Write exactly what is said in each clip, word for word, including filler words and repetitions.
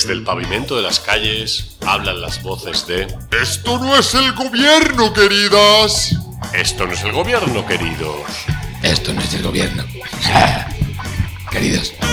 Desde el pavimento de las calles hablan las voces de... ¡Esto no es el gobierno, queridas! Esto no es el gobierno, queridos. Esto no es el gobierno. Queridos.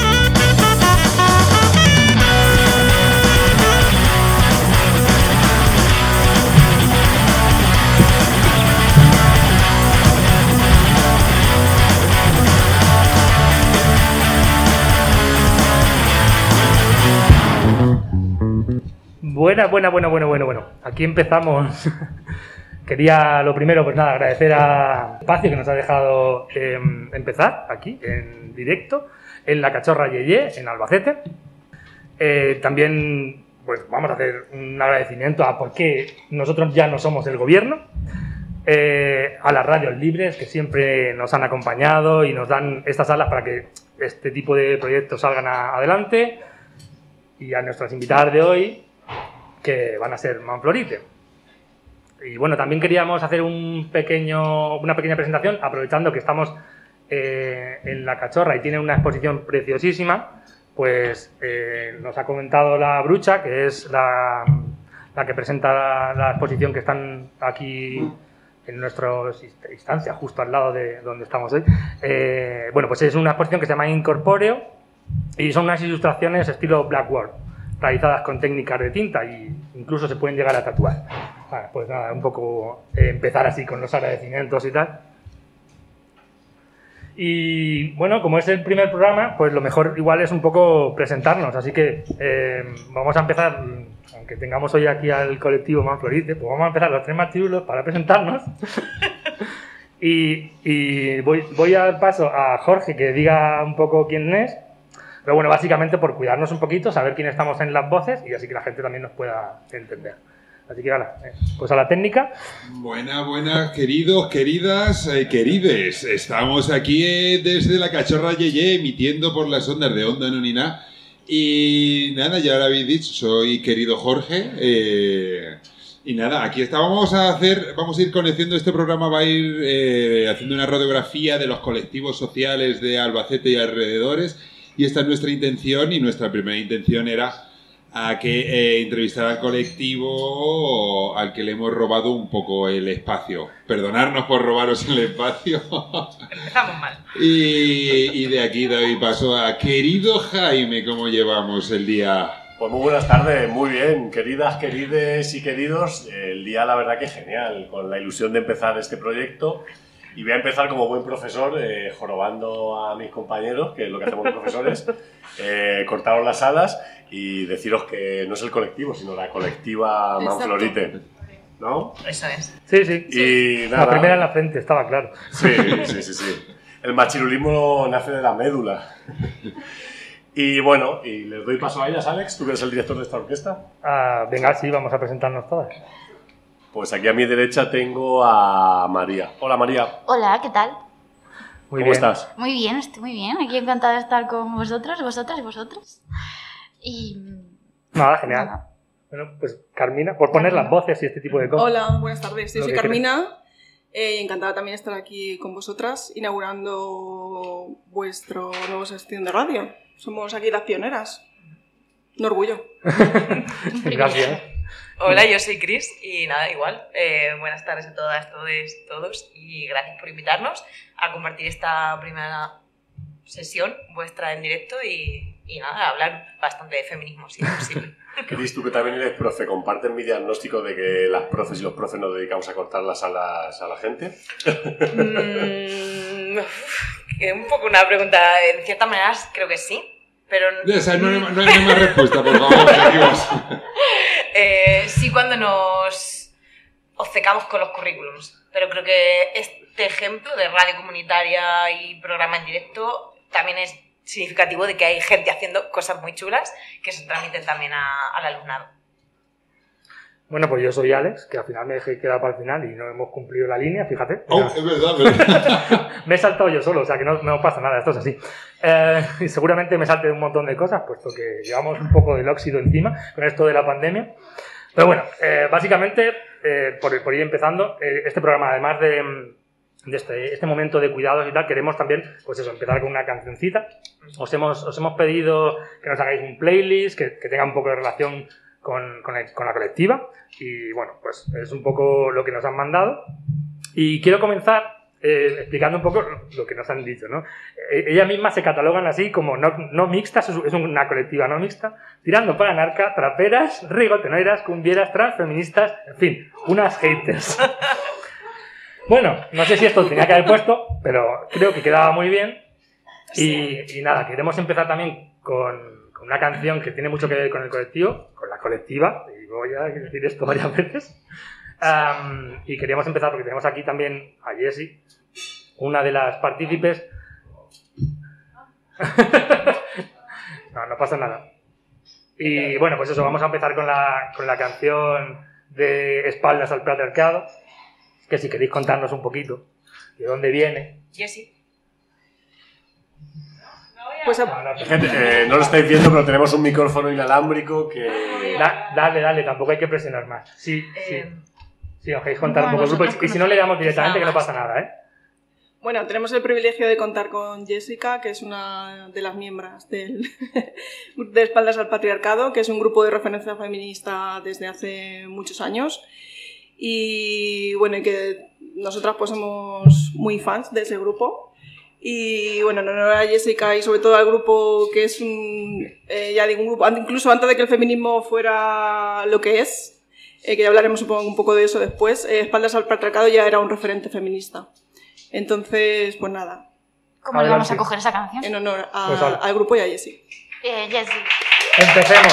Buena, buena, buena, bueno, bueno, bueno. Aquí empezamos. Quería, lo primero, pues nada, agradecer a Espacio que nos ha dejado eh, empezar aquí, en directo, en La Cachorra Yeye, en Albacete. Eh, también, pues vamos a hacer un agradecimiento a por qué nosotros ya no somos el gobierno. Eh, a las radios libres que siempre nos han acompañado y nos dan estas alas para que este tipo de proyectos salgan a, adelante. Y a nuestras invitadas de hoy, que van a ser Manflorite. Y bueno, también queríamos hacer un pequeño, una pequeña presentación, aprovechando que estamos eh, en La Cachorra y tiene una exposición preciosísima, pues eh, nos ha comentado la Brucha, que es la, la que presenta la, la exposición que están aquí en nuestra instancia, justo al lado de donde estamos hoy. Eh, bueno, pues es una exposición que se llama Incorpóreo y son unas ilustraciones estilo Blackboard, realizadas con técnicas de tinta e incluso se pueden llegar a tatuar. Vale, pues nada, un poco eh, empezar así con los agradecimientos y tal. Y bueno, como es el primer programa, pues lo mejor igual es un poco presentarnos, así que eh, vamos a empezar, aunque tengamos hoy aquí al colectivo Manflorite, pues vamos a empezar los tres machirulos para presentarnos. y y voy, voy a dar paso a Jorge que diga un poco quién es. Pero bueno, básicamente por cuidarnos un poquito, saber quién estamos en las voces y así que la gente también nos pueda entender. Así que, ahora, pues a la técnica. Buenas, buenas, queridos, queridas, eh, querides. Estamos aquí eh, desde La Cachorra Yeye, emitiendo por las ondas de Onda Anónima. Y nada, ya lo habéis dicho, soy querido Jorge. Eh, y nada, aquí está. Vamos a hacer, vamos a ir conociendo este programa, va a ir eh, haciendo una radiografía de los colectivos sociales de Albacete y alrededores. Y esta es nuestra intención, y nuestra primera intención era a que eh, entrevistar al colectivo al que le hemos robado un poco el espacio. Perdonarnos por robaros el espacio. Empezamos mal. Y, y de aquí doy paso a querido Jaime, ¿cómo llevamos el día? Pues muy buenas tardes, muy bien, queridas, querides y queridos. El día la verdad que genial, con la ilusión de empezar este proyecto. Y voy a empezar como buen profesor, eh, jorobando a mis compañeros, que es lo que hacemos los profesores, eh, cortaros las alas y deciros que no es el colectivo, sino la colectiva Manflorite, ¿no? Eso es. Sí, sí. Y sí. nada, la primera en la frente, estaba claro. Sí, sí, sí, sí. El machirulismo nace de la médula. Y bueno, y les doy paso a ellas, Alex, tú que eres el director de esta orquesta. Ah, venga, sí, vamos a presentarnos todas. Pues aquí a mi derecha tengo a María. Hola, María. Hola, ¿qué tal? Muy ¿Cómo bien. estás? Muy bien, estoy muy bien. Aquí encantada de estar con vosotros, vosotras y vosotros. Y... Nada, genial. Nada. Bueno, pues Carmina, por poner las voces y este tipo de cosas. Hola, buenas tardes. Yo Lo soy que Carmina. Eh, encantada también estar aquí con vosotras, inaugurando vuestro nuevo sección de radio. Somos aquí las pioneras. Un orgullo. Gracias. Hola, yo soy Cris y nada, igual. Eh, buenas tardes a todas, todos, todos y gracias por invitarnos a compartir esta primera sesión vuestra en directo y, y nada, a hablar bastante de feminismo, si es posible. Cris, tú que también eres profe, ¿compartes mi diagnóstico de que las profes y los profes nos dedicamos a cortar las alas a la gente? mm, que un poco una pregunta, en cierta manera creo que sí. Pero O sea, no, hay, no hay más respuesta, por favor, seguimos. eh, sí, cuando nos obcecamos con los currículums. Pero creo que este ejemplo de radio comunitaria y programa en directo también es significativo de que hay gente haciendo cosas muy chulas que se transmiten también a, al alumnado. Bueno, pues yo soy Alex, que al final me dejé quedar para el final y no hemos cumplido la línea, fíjate. Oh, es verdad, verdad. Me he saltado yo solo, o sea que no, no pasa nada, esto es así. Eh, y seguramente me salte un montón de cosas, puesto que llevamos un poco del óxido encima con esto de la pandemia. Pero bueno, eh, básicamente, eh, por, por ir empezando, eh, este programa, además de, de este, este momento de cuidados y tal, queremos también, pues eso, empezar con una cancioncita. Os hemos, os hemos pedido que nos hagáis un playlist, que, que tenga un poco de relación con, con, el, con la colectiva. Y bueno, pues es un poco lo que nos han mandado. Y quiero comenzar eh, explicando un poco lo que nos han dicho, ¿no? Eh, ellas mismas se catalogan así como no, no mixtas, es, es una colectiva no mixta, tirando para anarca, traperas, rigoteneras, cumbieras, transfeministas, en fin, unas haters. Bueno, no sé si esto tenía que haber puesto, pero creo que quedaba muy bien. Y, y nada, queremos empezar también con, con una canción que tiene mucho que ver con el colectivo, con la colectiva, y voy a decir esto varias veces. Um, y queríamos empezar porque tenemos aquí también a Jessie, una de las partícipes. No, no pasa nada. Y bueno, pues eso, vamos a empezar con la, con la canción de Espaldas al Patriarcado, que si queréis contarnos un poquito de dónde viene. Jessie. Pues a... No, no, Gente, eh, no lo estáis viendo, pero tenemos un micrófono inalámbrico que... da, dale, dale, tampoco hay que presionar más. Sí, sí. Eh, Sí, os queréis contar bueno, un poco el grupo. nosotros Y si no le damos conocemos directamente, que no quizá pasa nada, ¿eh? Bueno, tenemos el privilegio de contar con Jessica, que es una de las miembros del de Espaldas al Patriarcado, que es un grupo de referencia feminista desde hace muchos años. Y bueno, y que nosotras pues somos muy fans de ese grupo. Y bueno, en honor a Jessica y sobre todo al grupo, que es un, eh, ya digo, un grupo, incluso antes de que el feminismo fuera lo que es, eh, que ya hablaremos supongo un poco de eso después, eh, Espaldas al Patriarcado ya era un referente feminista. Entonces, pues nada, ¿Cómo le vamos a Adelante. coger esa canción? en honor a- Pues vale. al grupo y a Jessie. Eh, Jessie. Empecemos.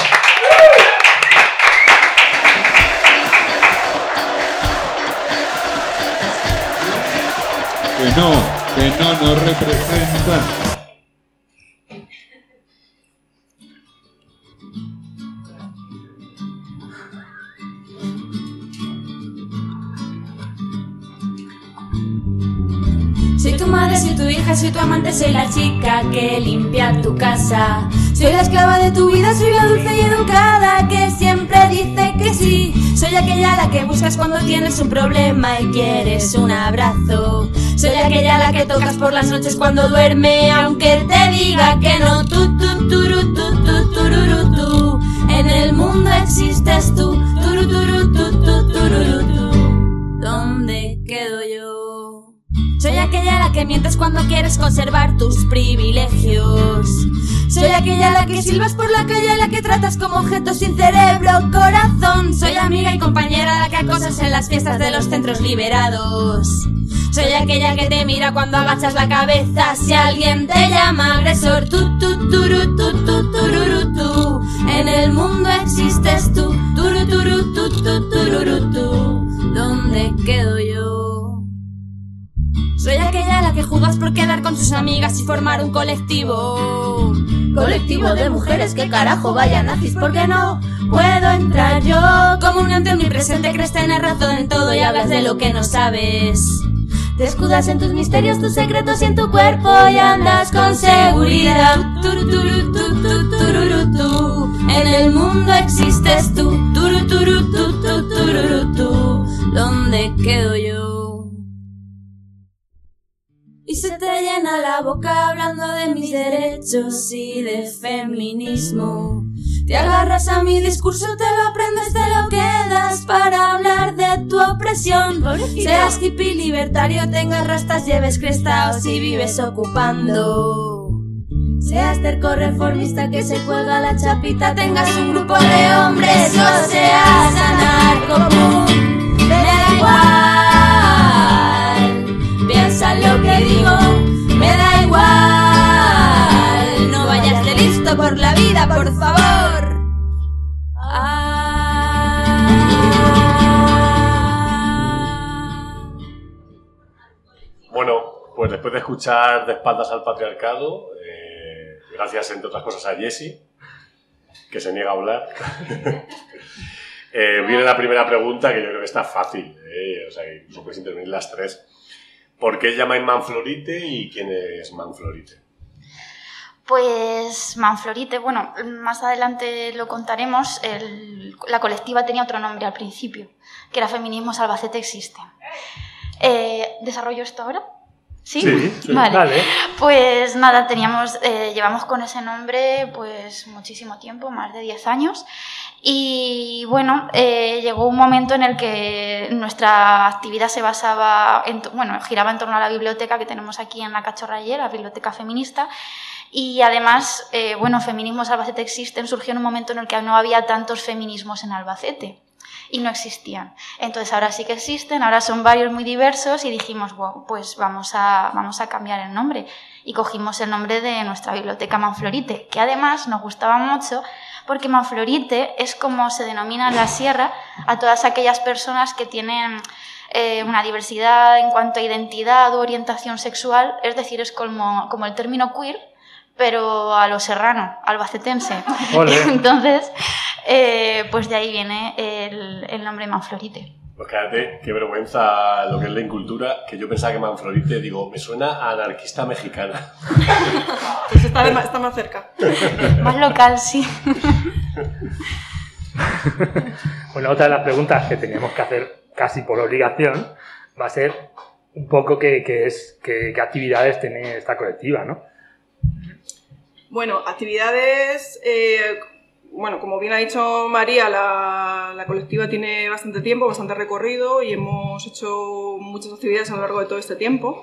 Que no, que no nos representan. Soy tu madre, soy tu hija, soy tu amante, soy la chica que limpia tu casa. Soy la esclava de tu vida, soy la dulce y educada que siempre dice que sí. Soy aquella a la que buscas cuando tienes un problema y quieres un abrazo. Soy aquella a la que tocas por las noches cuando duerme, aunque te diga que no. Tu, tu, turu, tu, tu, tururu, tu. En el mundo existes tú. Turu, turu, tu, tu, tururu, tu. ¿Dónde quedo yo? Soy aquella a la que mientes cuando quieres conservar tus privilegios. Soy aquella a la que silbas por la calle, a la que tratas como objeto sin cerebro, corazón. Soy amiga y compañera a la que acosas en las fiestas de los centros liberados. Soy aquella que te mira cuando agachas la cabeza si alguien te llama agresor. Tu, tu, turu, tu, tu, tururu, tu. En el mundo existes tú. Turu, turu, tu, tu, tururu, tu. ¿Dónde quedo yo? Soy aquella a la que jugas por quedar con sus amigas y formar un colectivo. Colectivo de mujeres que carajo vaya nazis, porque no puedo entrar yo. Como un ente omnipresente crees tener razón en todo y hablas de lo que no sabes. Te escudas en tus misterios, tus secretos y en tu cuerpo y andas con seguridad. Turu, turu, tu, tu, tururu, tu. En el mundo existes tú. Turu, turu, tu, tu, tururu, tu. ¿Dónde quedo yo? Y se te llena la boca hablando de mis derechos y de feminismo. Te agarras a mi discurso, te lo aprendes, te lo quedas para hablar de tu opresión. Seas hippie libertario, tengas rastas, lleves crestaos y vives ocupando. Seas terco reformista que se cuelga la chapita, tengas un grupo de hombres o seas anarco-punk. Me da igual, piensa lo que digo, me da igual. No vayas de listo por la vida, por favor. Ah. Bueno, pues después de escuchar De espaldas al patriarcado, eh, gracias entre otras cosas a Jessie, que se niega a hablar, eh, viene la primera pregunta, que yo creo que está fácil, eh, o sea, que incluso podéis intervenir las tres. ¿Por qué llamáis Manflorite y quién es Manflorite? Pues Manflorite, bueno, más adelante lo contaremos, el- la colectiva tenía otro nombre al principio, que era Feminismo Albacete Existe. Eh, ¿Desarrollo esto ahora? ¿Sí? Sí, sí, vale. vale. Pues nada, teníamos, eh, llevamos con ese nombre pues muchísimo tiempo, más de diez años. Y bueno, eh, llegó un momento en el que nuestra actividad se basaba, en, bueno, giraba en torno a la biblioteca que tenemos aquí en la Cachorra Yeye, la biblioteca feminista. Y además, eh, bueno, Feminismos Albacete existen, surgió en un momento en el que no había tantos feminismos en Albacete. Y no existían. Entonces ahora sí que existen, ahora son varios muy diversos y dijimos, wow, pues vamos a, vamos a cambiar el nombre. Y cogimos el nombre de nuestra biblioteca Manflorite, que además nos gustaba mucho porque Manflorite es como se denomina en la sierra a todas aquellas personas que tienen eh, una diversidad en cuanto a identidad o orientación sexual, es decir, es como, como el término queer, pero a lo serrano, albacetense. Olé. Entonces, eh, pues de ahí viene el, el nombre Manflorite. Pues cállate, qué vergüenza lo que es la incultura, que yo pensaba que Manflorite, digo, me suena a anarquista mexicana. Pues está, de, está más cerca. Más local, sí. Bueno, otra de las preguntas que teníamos que hacer casi por obligación va a ser un poco qué, qué, es, qué, qué actividades tiene esta colectiva, ¿no? Bueno, actividades, eh, bueno, como bien ha dicho María, la, la colectiva tiene bastante tiempo, bastante recorrido y hemos hecho muchas actividades a lo largo de todo este tiempo.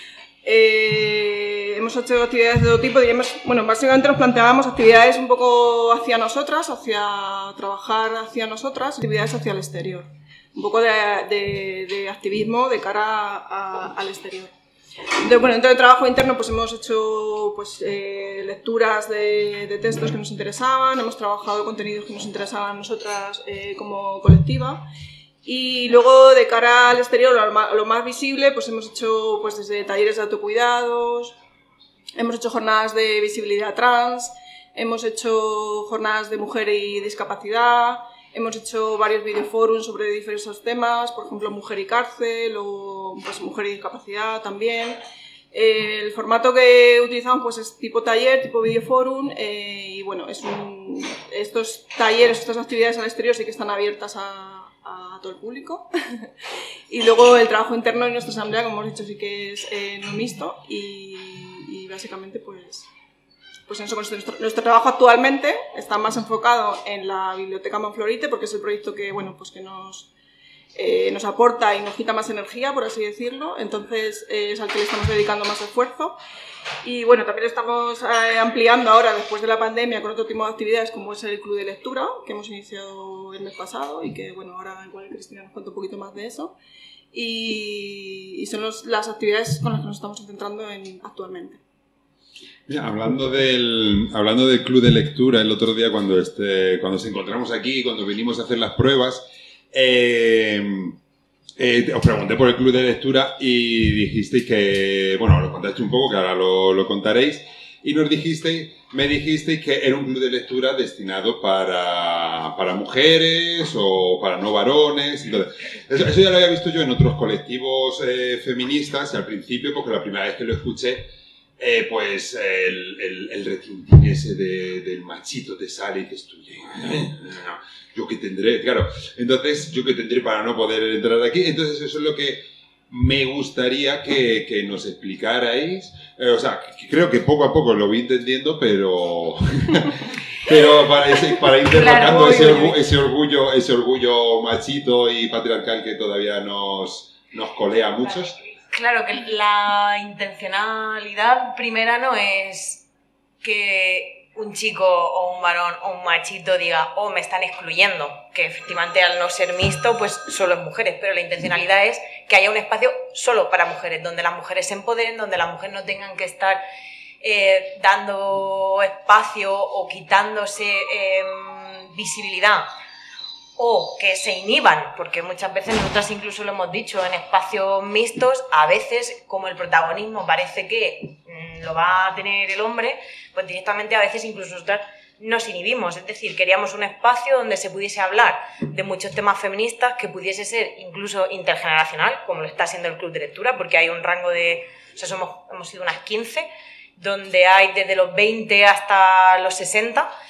Eh, hemos hecho actividades de todo tipo, diríamos, bueno, básicamente nos planteábamos actividades un poco hacia nosotras, hacia trabajar hacia nosotras, actividades hacia el exterior, un poco de, de, de activismo de cara a, al exterior. Entonces, bueno, dentro del trabajo interno pues hemos hecho pues, eh, lecturas de, de textos que nos interesaban, hemos trabajado contenidos que nos interesaban a nosotras eh, como colectiva y luego de cara al exterior, a lo más, a lo más visible, pues hemos hecho pues, desde talleres de autocuidados, hemos hecho jornadas de visibilidad trans, hemos hecho jornadas de mujer y discapacidad, hemos hecho varios videoforums sobre diversos temas, por ejemplo, mujer y cárcel o pues, mujer y discapacidad también. Eh, el formato que utilizamos pues, es tipo taller, tipo videoforum eh, y bueno, es un, estos talleres, estas actividades al exterior sí que están abiertas a, a todo el público. Y luego el trabajo interno en nuestra asamblea, como hemos dicho, sí que es eh, no mixto y, y básicamente pues... Pues eso, nuestro, nuestro trabajo actualmente está más enfocado en la Biblioteca Manflorite porque es el proyecto que, bueno, pues que nos, eh, nos aporta y nos quita más energía, por así decirlo. Entonces eh, es al que le estamos dedicando más esfuerzo. Y bueno, también estamos eh, ampliando ahora, después de la pandemia, con otro tipo de actividades como es el Club de Lectura, que hemos iniciado el mes pasado y que, bueno, ahora igual Cristina nos cuenta un poquito más de eso. Y, y son los, las actividades con las que nos estamos centrando en, actualmente. Mira, hablando del, hablando del club de lectura, el otro día cuando, este, cuando nos encontramos aquí, cuando vinimos a hacer las pruebas, eh, eh, os pregunté por el club de lectura y dijisteis que, bueno, lo contaste un poco, que ahora lo, lo contaréis, y nos dijisteis, me dijisteis que era un club de lectura destinado para, para mujeres o para no varones. Entonces, eso, eso ya lo había visto yo en otros colectivos eh, feministas, y al principio, porque la primera vez que lo escuché, Eh, pues el, el, el retintín ese de, del machito te sale y dices tú, ¿eh? yo que tendré, claro, entonces yo que tendré para no poder entrar aquí. Entonces eso es lo que me gustaría que, que nos explicarais, eh, o sea, que creo que poco a poco lo voy entendiendo, pero pero para, ese, para ir derrocando claro, ese, orgu ese orgullo ese orgullo machito y patriarcal que todavía nos, nos colea a muchos. Claro, que la intencionalidad primera no es que un chico o un varón o un machito diga, oh, me están excluyendo, que efectivamente al no ser mixto, pues solo es mujeres, pero la intencionalidad es que haya un espacio solo para mujeres, donde las mujeres se empoderen, donde las mujeres no tengan que estar eh, dando espacio o quitándose eh, visibilidad, o que se inhiban, porque muchas veces nosotras incluso lo hemos dicho en espacios mixtos, a veces como el protagonismo parece que mmm, lo va a tener el hombre, pues directamente a veces incluso nosotras nos inhibimos, es decir, queríamos un espacio donde se pudiese hablar de muchos temas feministas, que pudiese ser incluso intergeneracional, como lo está siendo el Club de Lectura, porque hay un rango de, o sea, somos, hemos sido unas quince, donde hay desde los veinte hasta los sesenta,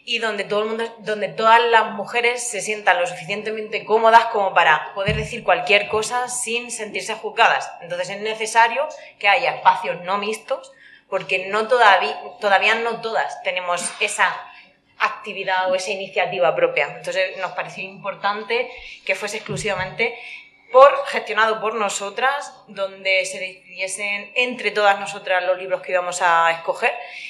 y donde todo el mundo, donde todas las mujeres se sientan lo suficientemente cómodas como para poder decir cualquier cosa sin sentirse juzgadas. Entonces es necesario que haya espacios no mixtos, porque no todavía, todavía no todas tenemos esa actividad o esa iniciativa propia. Entonces nos pareció importante que fuese exclusivamente por, gestionado por nosotras, donde se decidiesen entre todas nosotras los libros que íbamos a escoger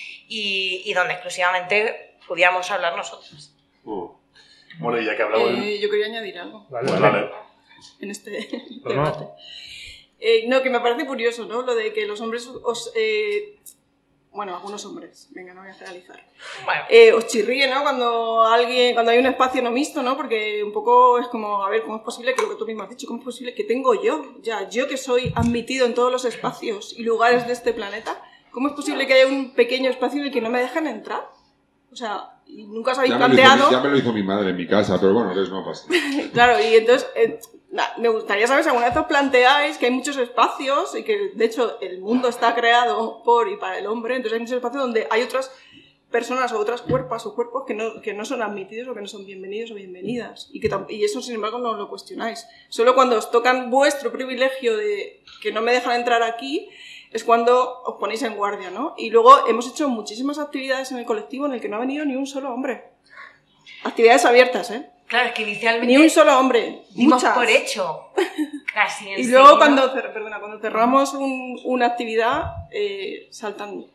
y, y donde exclusivamente pudiéramos hablar nosotros. Uh. Bueno, y ya que hablamos... Eh, yo quería añadir algo. Vale, Pues vale. vale. En este Pues debate. no. Eh, no, que me parece curioso, ¿no? Lo de que los hombres os... Eh, bueno, algunos hombres, venga, no voy a generalizar. Bueno, Eh, os chirríe, ¿no? Cuando alguien, cuando hay un espacio no mixto, ¿no? Porque un poco es como, a ver, ¿cómo es posible que lo que tú mismo has dicho, cómo es posible que tengo yo, ya, yo que soy admitido en todos los espacios y lugares de este planeta, ¿cómo es posible que haya un pequeño espacio en el que no me dejan entrar? O sea, y nunca os habéis Ya me, lo hizo, planteado... mi- ya me lo hizo mi madre en mi casa, pero bueno, eso no pasa. Claro, y entonces, eh, na- me gustaría saber si alguna vez os planteáis que hay muchos espacios y que, de hecho, el mundo está creado por y para el hombre, entonces hay muchos espacios donde hay otras personas o otras cuerpos o cuerpos que no, que no son admitidos o que no son bienvenidos o bienvenidas. Y, que tam- y eso, sin embargo, no lo cuestionáis. Solo cuando os tocan vuestro privilegio de que no me dejan entrar aquí, es cuando os ponéis en guardia, ¿no? Y luego hemos hecho muchísimas actividades en el colectivo en el que no ha venido ni un solo hombre. Actividades abiertas, ¿eh? claro, es que inicialmente Ni un solo hombre. dimos Muchas. por hecho casi Y enseguida. luego cuando, cer- perdona, cuando cerramos un- una actividad, eh, saltan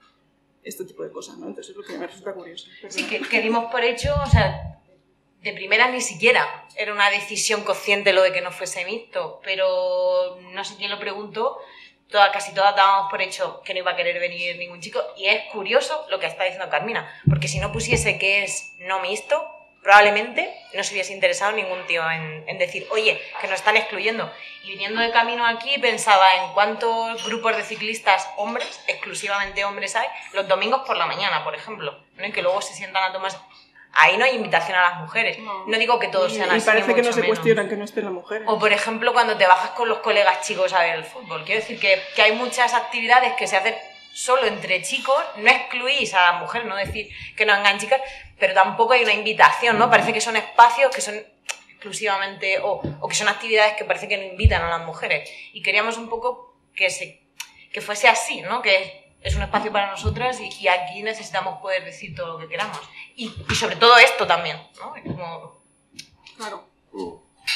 este tipo de cosas, ¿no? Entonces es lo que me resulta curioso. Sí, Perdona. que, que dimos por hecho, o sea, de primera ni siquiera era una decisión consciente lo de que no fuese mixto, pero no sé quién lo preguntó, toda, casi todas dábamos por hecho que no iba a querer venir ningún chico, y es curioso lo que está diciendo Carmina, porque si no pusiese que es no mixto, probablemente no se hubiese interesado ningún tío en, en decir, oye, que nos están excluyendo. Y viniendo de camino aquí pensaba en cuántos grupos de ciclistas hombres, exclusivamente hombres hay, los domingos por la mañana, por ejemplo, ¿no? Y que luego se sientan a tomar... Ahí no hay invitación a las mujeres. No, no digo que todos y, sean y así. parece ni que no mucho se menos. cuestionan que no estén las mujeres. O por ejemplo cuando te bajas con los colegas chicos a ver el fútbol. Quiero decir que, que hay muchas actividades que se hacen solo entre chicos, no excluís a las mujeres, no decir que no hagan chicas, pero tampoco hay una invitación, ¿no? Parece que son espacios que son exclusivamente, o, o que son actividades que parece que no invitan a las mujeres. Y queríamos un poco que, se, que fuese así, ¿no? Que es un espacio para nosotras y, y aquí necesitamos poder decir todo lo que queramos. Y, y sobre todo esto también, ¿no? Es como... Claro. Uh.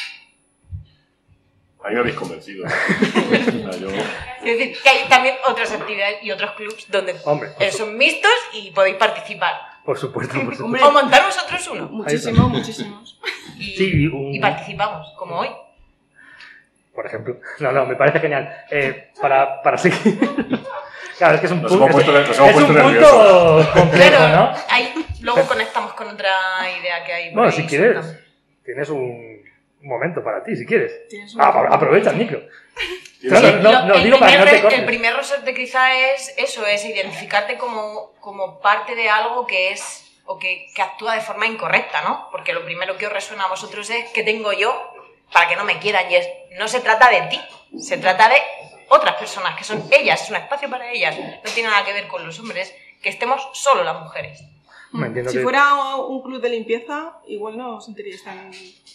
A mí me habéis convencido. O sea, yo... Es decir, que hay también otras actividades y otros clubs donde Hombre, eh, son mixtos y podéis participar. Por supuesto, por supuesto. Hombre, O montar vosotros uno. muchísimos, muchísimos. Y, Sí, y un- y participamos, como hoy. Por ejemplo. No, no, me parece genial. Eh, para, para seguir... Claro, es que es un Nos punto, hemos puesto- nos es, hemos es un puesto punto nerviosos. complejo, Claro, ¿no? ahí luego conectamos con otra idea que hay. por Bueno, ahí si quieres, suelta. tienes un momento para ti, si quieres. Tienes un- Ah, apro- aprovecha el micro. Sí, No, Sí, no, no, lo- no, el, digo para que no primer, te re- cortes. el primer resorte quizá es eso, es identificarte como, como parte de algo que es o que, que actúa de forma incorrecta, ¿no? Porque lo primero que os resuena a vosotros es ¿qué tengo yo para que no me quieran? Y es, no se trata de ti, se trata de otras personas, que son ellas, es un espacio para ellas, no tiene nada que ver con los hombres, que estemos solo las mujeres. Me entiendo Si que- fuera un club de limpieza, igual no os sentiríais tan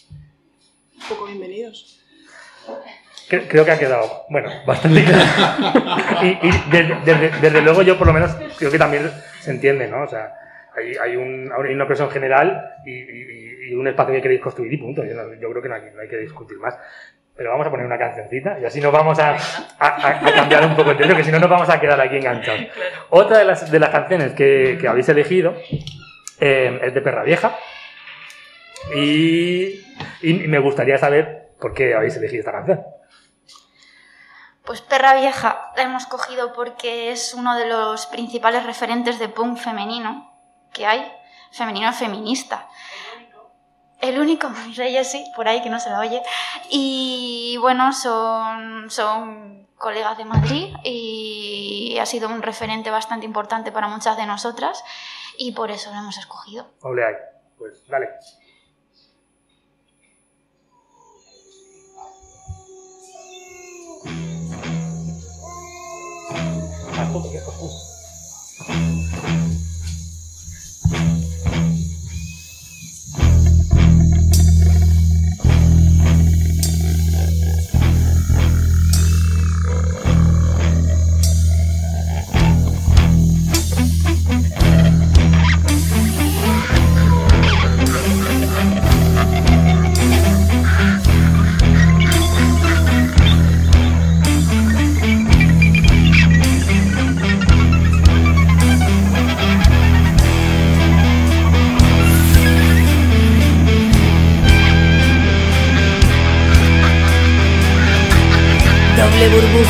poco bienvenidos. Cre- Creo que ha quedado, bueno, bastante claro. Y, y desde, desde- desde luego yo por lo menos creo que también se entiende, ¿no? O sea, hay, hay, un, hay una presión general y, y- y un espacio que queréis construir y punto. Yo, no- yo creo que no hay, no hay que discutir más. Pero vamos a poner una cancioncita y así nos vamos a, a, a- a cambiar un poco el tema, que si no nos vamos a quedar aquí enganchados. Otra de las, de las canciones que, que habéis elegido eh, es de Perra Vieja y, y me gustaría saber por qué habéis elegido esta canción. Pues Perra Vieja la hemos cogido porque es uno de los principales referentes de punk femenino que hay, femenino feminista. El único, mis reyes, sí, por ahí que no se la oye. Y bueno, son, son colegas de Madrid y ha sido un referente bastante importante para muchas de nosotras y por eso lo hemos escogido. Ole ahí. Pues dale. Ah, justo, justo.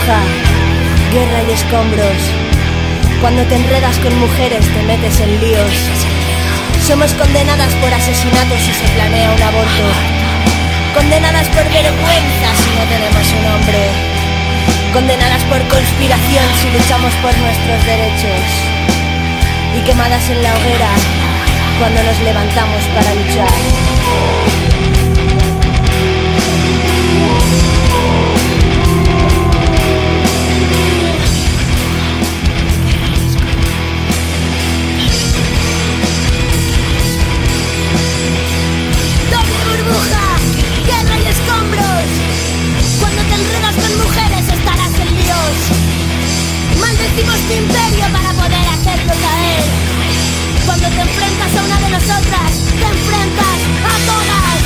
burbuja, guerra y escombros. Cuando te enredas con mujeres te metes en líos. Somos condenadas por asesinatos si se planea un aborto. Condenadas por vergüenza si no tenemos un hombre. Condenadas por conspiración si luchamos por nuestros derechos. Y quemadas en la hoguera cuando nos levantamos para luchar. Maldecimos tu imperio para poder hacerlo caer. Cuando te enfrentas a una de nosotras, te enfrentas a todas.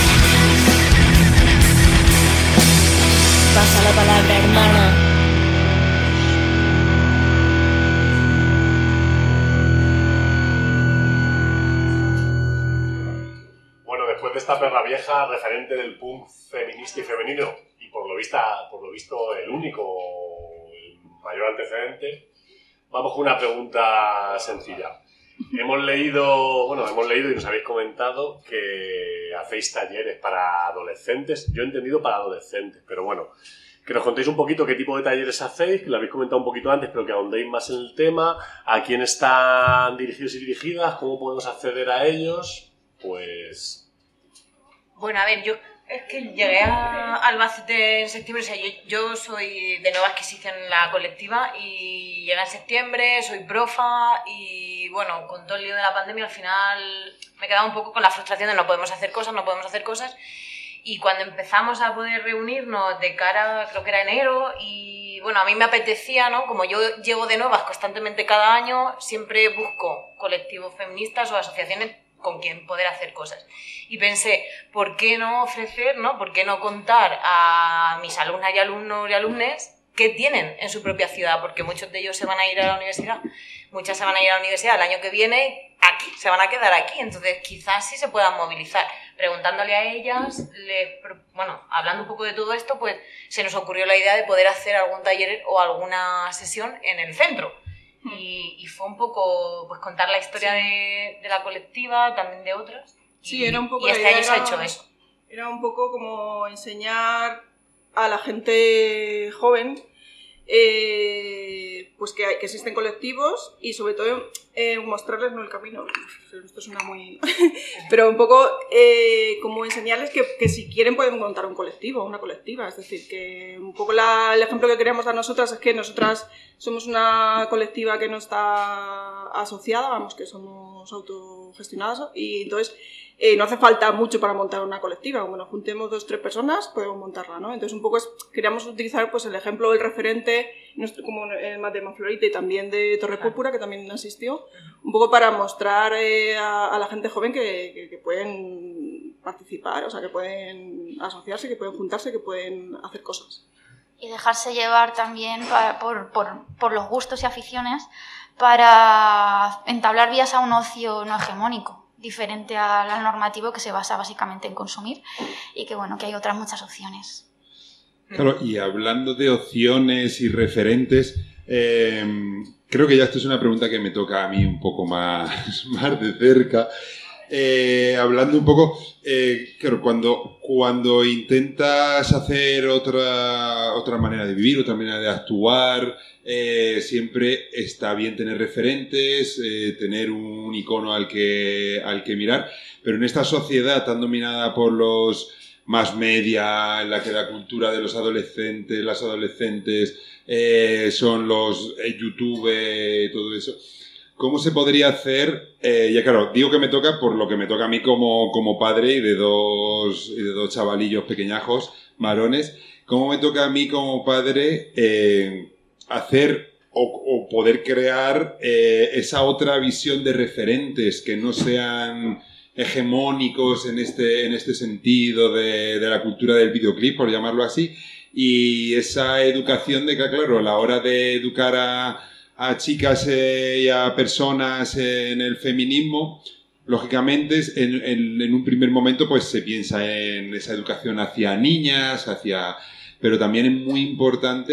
Pasa la palabra, hermana. Bueno, después de esta perra vieja, referente del punk feminista y femenino, y por lo, vista, por lo visto el único, el mayor antecedente, vamos con una pregunta sencilla. Hemos leído, bueno, hemos leído y nos habéis comentado que hacéis talleres para adolescentes. Yo he entendido para adolescentes, pero bueno, que nos contéis un poquito qué tipo de talleres hacéis, que lo habéis comentado un poquito antes, pero que ahondéis más en el tema, a quién están dirigidos y dirigidas, cómo podemos acceder a ellos, pues... Bueno, a ver, yo es que llegué a Albacete en septiembre, o sea, yo, yo soy de nueva adquisición en la colectiva y llegué en septiembre, soy profa y bueno, con todo el lío de la pandemia al final me quedaba un poco con la frustración de no podemos hacer cosas, no podemos hacer cosas y cuando empezamos a poder reunirnos de cara, creo que era enero y bueno, a mí me apetecía, ¿no? Como yo llevo de nuevas constantemente cada año, siempre busco colectivos feministas o asociaciones con quien poder hacer cosas. Y pensé, ¿por qué no ofrecer, no? ¿Por qué no contar a mis alumnas y alumnos y alumnes qué tienen en su propia ciudad? Porque muchos de ellos se van a ir a la universidad, muchas se van a ir a la universidad el año que viene, aquí, se van a quedar aquí, entonces quizás sí se puedan movilizar. Preguntándole a ellas, les, bueno, hablando un poco de todo esto, pues se nos ocurrió la idea de poder hacer algún taller o alguna sesión en el centro. Y, y fue un poco pues contar la historia sí. de, de la colectiva, también de otras. Sí, era un poco y este la idea año se ha era, hecho eso. Era un poco como enseñar a la gente joven eh, pues que, hay, que existen colectivos y sobre todo eh, mostrarles no el camino. Esto suena muy... pero un poco eh, como enseñarles que, que si quieren pueden montar un colectivo, una colectiva. Es decir, que un poco la, el ejemplo que queríamos dar nosotras es que nosotras somos una colectiva que no está asociada, vamos, que somos autogestionadas y entonces eh, no hace falta mucho para montar una colectiva. Como nos juntemos dos o tres personas, podemos montarla, ¿no? Entonces un poco es, queríamos utilizar pues el ejemplo del referente, nuestro, como el de Manflorita y también de Torre Púrpura, que también asistió, un poco para mostrar eh, a, a la gente joven que, que, que pueden participar, o sea, que pueden asociarse, que pueden juntarse, que pueden hacer cosas. Y dejarse llevar también para, por, por, por los gustos y aficiones para entablar vías a un ocio no hegemónico, diferente al, al normativo que se basa básicamente en consumir y que bueno, que hay otras muchas opciones. Claro, y hablando de opciones y referentes, eh, creo que ya esto es una pregunta que me toca a mí un poco más, más de cerca. Eh, hablando un poco, eh, claro, cuando, cuando intentas hacer otra, otra manera de vivir, otra manera de actuar, eh, siempre está bien tener referentes, eh, tener un icono al que, al que mirar, pero en esta sociedad tan dominada por los más media, en la que la cultura de los adolescentes, las adolescentes eh, son los eh, YouTube, todo eso. ¿Cómo se podría hacer? Eh, ya claro, digo que me toca por lo que me toca a mí como, como padre y de dos, y de dos chavalillos pequeñajos, varones. ¿Cómo me toca a mí como padre eh, hacer o, o poder crear eh, esa otra visión de referentes que no sean hegemónicos en este, en este sentido de, de la cultura del videoclip, por llamarlo así, y esa educación de que, claro, a la hora de educar a a chicas eh, y a personas eh, en el feminismo, lógicamente en, en, en un primer momento pues se piensa en esa educación hacia niñas, hacia, pero también es muy importante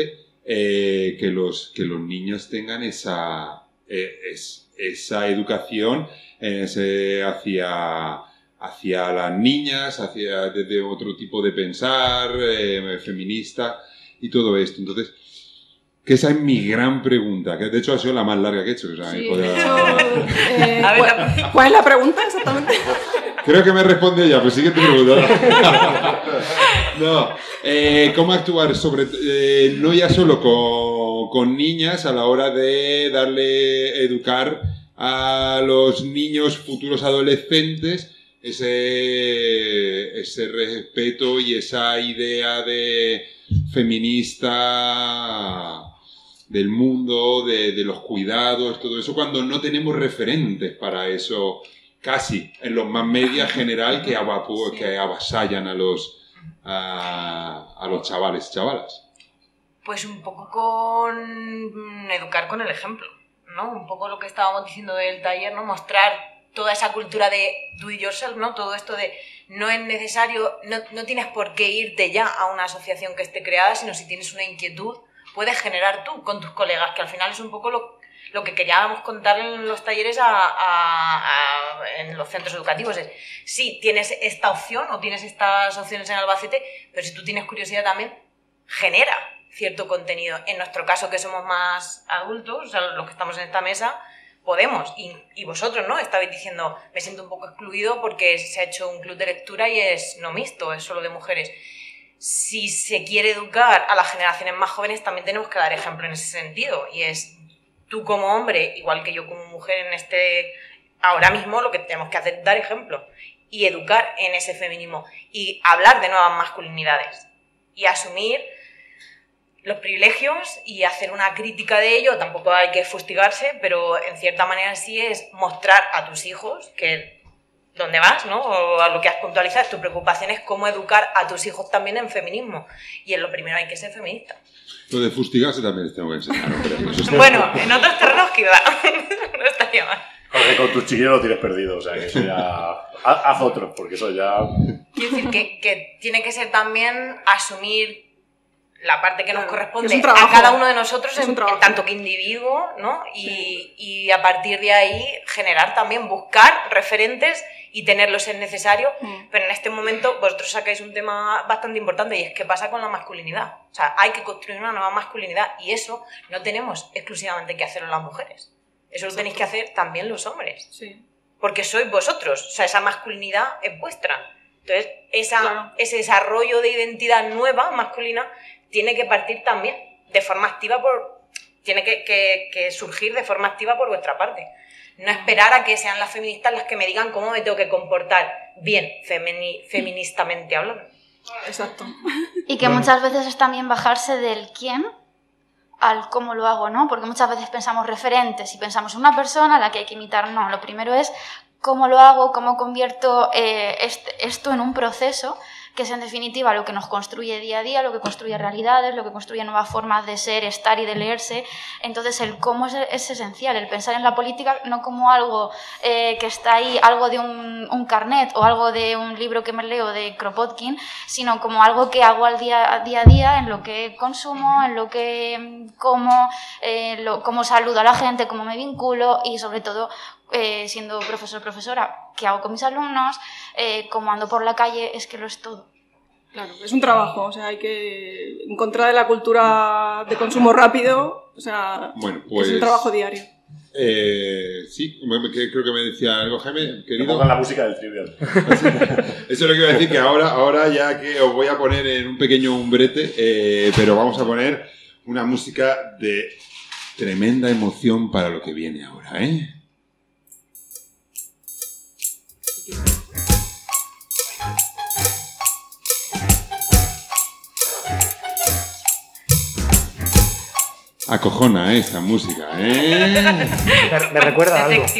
eh, que, los, que los niños tengan esa, eh, es, esa educación ese, hacia, hacia las niñas, hacia desde otro tipo de pensar, eh, feminista y todo esto. Entonces, que esa es mi gran pregunta, que de hecho ha sido la más larga que he hecho. O sea, Sí, podía... de hecho, eh, ¿cuál, ¿cuál es la pregunta exactamente? Creo que me responde ella, pues siguiente pregunta. No, eh, ¿cómo actuar sobre, eh, no ya solo con, con niñas a la hora de darle, educar a los niños futuros adolescentes ese, ese respeto y esa idea de feminista del mundo, de, de los cuidados, todo eso, cuando no tenemos referentes para eso, casi en los más media general que, abapu, sí. que avasallan a los, a, a los chavales y chavalas? Pues un poco con educar con el ejemplo, ¿no? Un poco lo que estábamos diciendo del taller, ¿no? Mostrar toda esa cultura de do it yourself, ¿no? Todo esto de no es necesario, no, no tienes por qué irte ya a una asociación que esté creada, sino si tienes una inquietud, puedes generar tú con tus colegas, que al final es un poco lo, lo que queríamos contar en los talleres a, a, a, en los centros educativos. Es, sí, tienes esta opción o tienes estas opciones en Albacete, pero si tú tienes curiosidad también, genera cierto contenido. En nuestro caso, que somos más adultos, o sea, los que estamos en esta mesa, podemos. Y, y vosotros, ¿no? Estabais diciendo, me siento un poco excluido porque se ha hecho un club de lectura y es no mixto, es solo de mujeres. Si se quiere educar a las generaciones más jóvenes, también tenemos que dar ejemplo en ese sentido. Y es tú como hombre, igual que yo como mujer en este... Ahora mismo lo que tenemos que hacer es dar ejemplo y educar en ese feminismo y hablar de nuevas masculinidades y asumir los privilegios y hacer una crítica de ello. Tampoco hay que fustigarse, pero en cierta manera sí es mostrar a tus hijos que... ¿Dónde vas, no? O a lo que has puntualizado, tu preocupación es cómo educar a tus hijos también en feminismo. Y en lo primero hay que ser feminista. Lo de fustigarse también les tengo que enseñar, hombre. Bueno, en otros terrenos quizá. No estaría mal. Porque con tus chiquillos lo tienes perdido, o sea, que eso ya... Haz otro, porque eso ya... Quiero decir que, que tiene que ser también asumir la parte que nos Claro, corresponde que a cada uno de nosotros en, en en tanto que individuo, ¿no? Y, sí. y a partir de ahí generar también, buscar referentes y tenerlos es necesario, mm. pero en este momento vosotros sacáis un tema bastante importante y es qué pasa con la masculinidad. O sea, hay que construir una nueva masculinidad y eso no tenemos exclusivamente que hacerlo las mujeres. Eso lo tenéis que hacer también los hombres. Sí. Porque sois vosotros, o sea, esa masculinidad es vuestra. Entonces, esa, claro. ese desarrollo de identidad nueva, masculina, tiene que partir también de forma activa por... Tiene que, que, que surgir de forma activa por vuestra parte. No esperar a que sean las feministas las que me digan cómo me tengo que comportar bien, femini, feministamente hablando. Exacto. Y que muchas veces es también bajarse del quién al cómo lo hago, ¿no? Porque muchas veces pensamos referentes y pensamos en una persona a la que hay que imitar. No, lo primero es cómo lo hago, cómo convierto eh, este, esto en un proceso que es en definitiva lo que nos construye día a día, lo que construye realidades, lo que construye nuevas formas de ser, estar y de leerse. Entonces el cómo es, es esencial, el pensar en la política no como algo eh, que está ahí, algo de un, un carnet o algo de un libro que me leo de Kropotkin, sino como algo que hago al día, día a día en lo que consumo, en lo que como, eh, lo, cómo saludo a la gente, cómo me vinculo y sobre todo Eh, siendo profesor o profesora, qué hago con mis alumnos, eh, cómo ando por la calle, es que lo es todo. Claro, es un trabajo, o sea, hay que, en contra de la cultura de consumo rápido, o sea, bueno, pues, es un trabajo diario. Eh, sí, creo que me decía algo, Jaime, querido. Pongan la música del Trivial. Eso es lo que iba a decir, que ahora, ahora ya que os voy a poner en un pequeño umbrete, eh, pero vamos a poner una música de tremenda emoción para lo que viene ahora, ¿eh? Acojona, ¿eh? Esta música, ¿eh? Me, me recuerda a algo.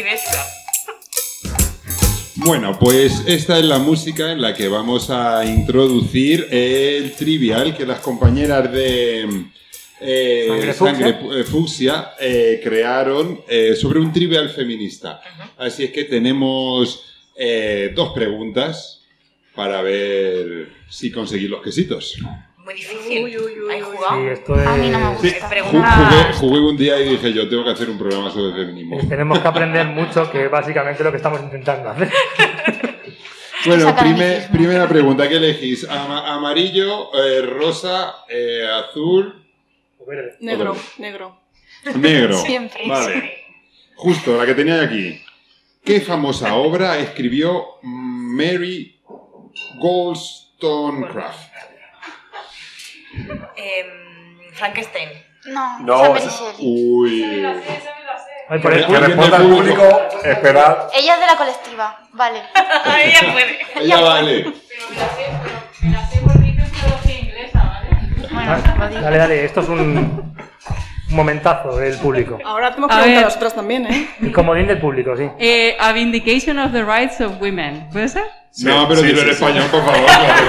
Bueno, pues esta es la música en la que vamos a introducir el trivial que las compañeras de eh, Sangre Sangre Fucsia, Fucsia eh, crearon eh, sobre un trivial feminista. Uh-huh. Así es que tenemos eh, dos preguntas para ver si conseguir los quesitos. muy difícil. Uy, uy, uy, ¿Hay uy. jugado? Sí, esto es... A mí no me Sí, gusta. Pregunta- jugué, jugué un día y dije yo, tengo que hacer un programa sobre feminismo. Tenemos que aprender mucho, que es básicamente lo que estamos intentando hacer. Bueno, Saca prime- academicismo. primera pregunta, ¿qué elegís? Ama- amarillo, eh, rosa, eh, azul, Negro, Otro. negro. negro. Siempre. Vale. Justo, la que tenía aquí. ¿Qué famosa obra escribió Mary Wollstonecraft? Em, Frankenstein. No, No, esa esa- Mary Shelley. Uy. Ay, por Que, el que Alguien responda del al público. público, esperad. Ella es de la colectiva, vale. Ella puede. Ella vale. Bueno, lo digo. Dale, dale, esto es un, un momentazo del público. Ahora tenemos A que preguntar ver. a nosotras también, ¿eh? El comodín del público, sí. Eh, a Vindication of the Rights of Women. ¿Puede ser? No, pero Sí, dilo sí, en sí. español, por favor.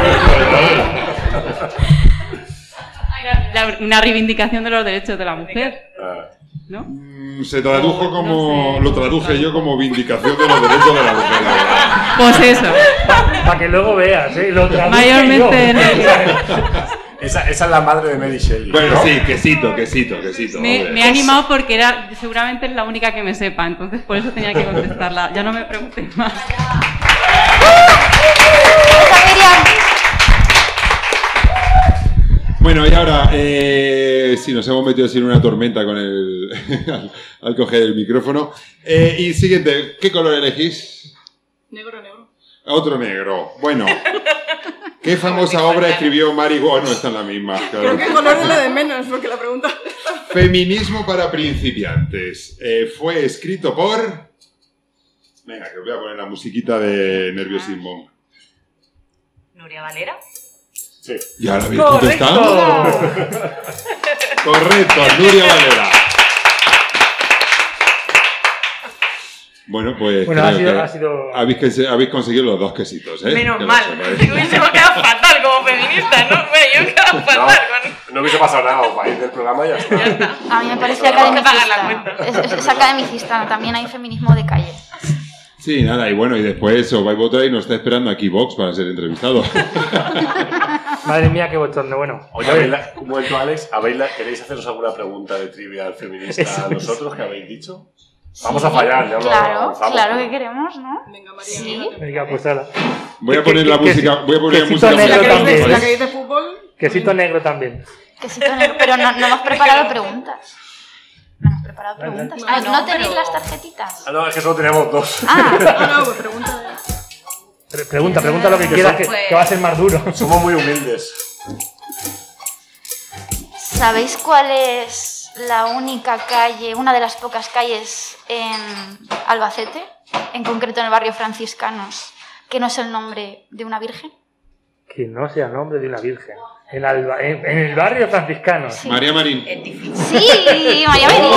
La- una reivindicación de los derechos de la mujer, Ah, ¿no? Mm, Se tradujo como. No sé. Lo traduje yo como vindicación de los derechos de la mujer. la verdad. Pues eso. Para que luego veas, ¿eh? Lo traduje Mayormente en yo. esa, esa es la madre de Mary Shelley. Bueno, ¿no? sí, quesito, quesito, quesito. Me, hombre. me he animado porque era seguramente es la única que me sepa, entonces por eso tenía que contestarla. Ya no me preguntéis más. Esa Miriam. Bueno, y ahora, eh, sí, nos hemos metido así en una tormenta con el, al, al coger el micrófono. Eh, y siguiente, ¿qué color elegís? Negro, negro. Otro negro. Bueno, ¿qué famosa obra escribió Mary Wo- Oh, no, está en la misma. Creo Claro. que el color es lo de menos, porque la pregunta... Feminismo para principiantes. Eh, fue escrito por... Venga, que os voy a poner la musiquita de nerviosismo. Nuria Valera. Sí. ¿Ya la habéis contestado? Correcto, Nuria Valera. Bueno, pues Bueno, creo ha sido- que ha sido- Habéis, que- habéis conseguido los dos quesitos, ¿eh? Menos Que lo mal. sepáis. Hubiésemos quedado fatal como feministas, ¿no? Bueno, yo he quedado No, fatal con... no hubiese pasado nada, os vais del programa y ya está. A mí me parece Tenemos que pagar la academicista. cuenta. Es, es- es academicista, también hay feminismo de calle. Sí, nada, y bueno, y después os vais a votar y nos está esperando aquí Vox para ser entrevistado. Madre mía, qué bochorno. Bueno, Oye, a ver, ¿habéis la- un momento, Alex, ¿habéis la- ¿queréis haceros alguna pregunta de trivial feminista Eso a es. nosotros que habéis dicho? Vamos a fallar, ya lo Claro, avanzamos. claro que queremos, ¿no? Venga, María. Sí. venga, pues ala. Voy a Que- poner que- la que- música, voy a poner quesito música negro La que musical, también. dice, la ¿vale? que dice fútbol... Quesito negro también. Quesito negro, pero no, no hemos preparado preguntas. No hemos preparado Vale, preguntas. vale. Ah, ¿no No, tenéis pero- las tarjetitas? Ah, no, es que solo tenemos dos. Ah, No, no, pues pregunta de... Pre- Pregunta, pregunta lo que quieras, que, que va a ser más duro. Somos muy humildes. ¿sabéis cuál es la única calle, una de las pocas calles en Albacete, en concreto en el barrio Franciscanos, que no es el nombre de una virgen? Que no sea nombre de una virgen. En, Alba- en, en el barrio franciscano. Sí. María Marín. Es difícil. Sí, María María.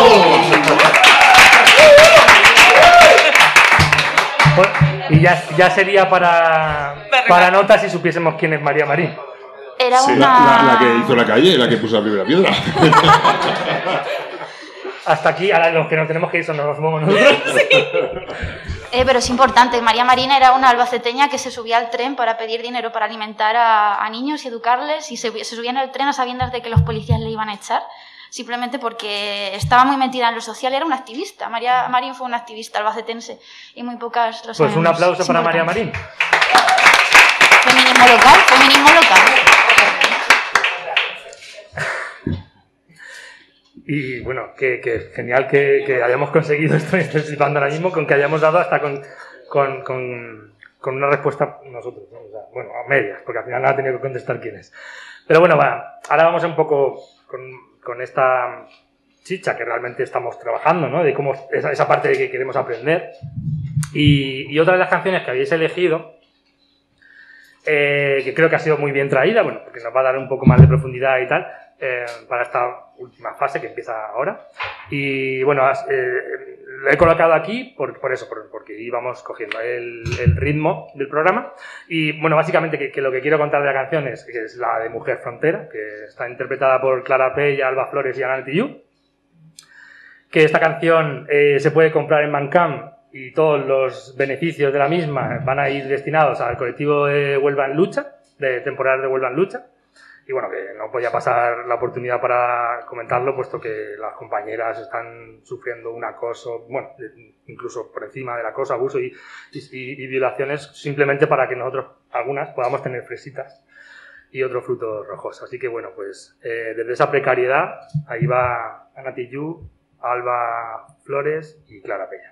Pues, y ya, ya sería para, para notas si supiésemos quién es María Marín. Era Sí, La, una... la- la que hizo la calle, la que puso la primera piedra. Hasta aquí, ahora los que nos tenemos que ir son nos somos nosotros. Eh, pero es importante, María Marina era una albaceteña que se subía al tren para pedir dinero para alimentar a, a niños y educarles, y se, se subía en el tren a sabiendas de que los policías le iban a echar, simplemente porque estaba muy metida en lo social, era una activista. María Marín fue una activista albacetense y muy pocas lo Pues un sabemos. aplauso Es para María importante. Marín. Feminismo local, feminismo local. Y bueno, que, que genial que, que hayamos conseguido esto, estoy flipando ahora mismo, con que hayamos dado hasta con, con, con, con una respuesta nosotros, ¿no? O sea, bueno, a medias, porque al final nada ha tenido que contestar quién es. Pero bueno, va, ahora vamos un poco con, con esta chicha que realmente estamos trabajando, ¿no? De cómo esa, esa parte de que queremos aprender. Y, y otra de las canciones que habéis elegido, eh, que creo que ha sido muy bien traída, bueno, porque nos va a dar un poco más de profundidad y tal, eh, para esta última fase que empieza ahora. Y bueno, has- eh, lo he colocado aquí por, por eso, por- porque íbamos cogiendo el, el ritmo del programa. Y bueno, básicamente que, que lo que quiero contar de la canción es, que es la de Mujer Frontera, que está interpretada por Clara Pella, Alba Flores y Ana Altillú. Que esta canción eh, se puede comprar en Bandcamp y todos los beneficios de la misma van a ir destinados al colectivo de Huelva en Lucha, de temporada de Huelva en Lucha. y bueno, que no podía pasar la oportunidad para comentarlo, puesto que las compañeras están sufriendo un acoso, bueno, incluso por encima del acoso, abuso y, y, y violaciones, simplemente para que nosotros, algunas, podamos tener fresitas y otros frutos rojos. Así que bueno, pues eh, desde esa precariedad, ahí va Ana Tijoux, Alba Flores y Clara Peña.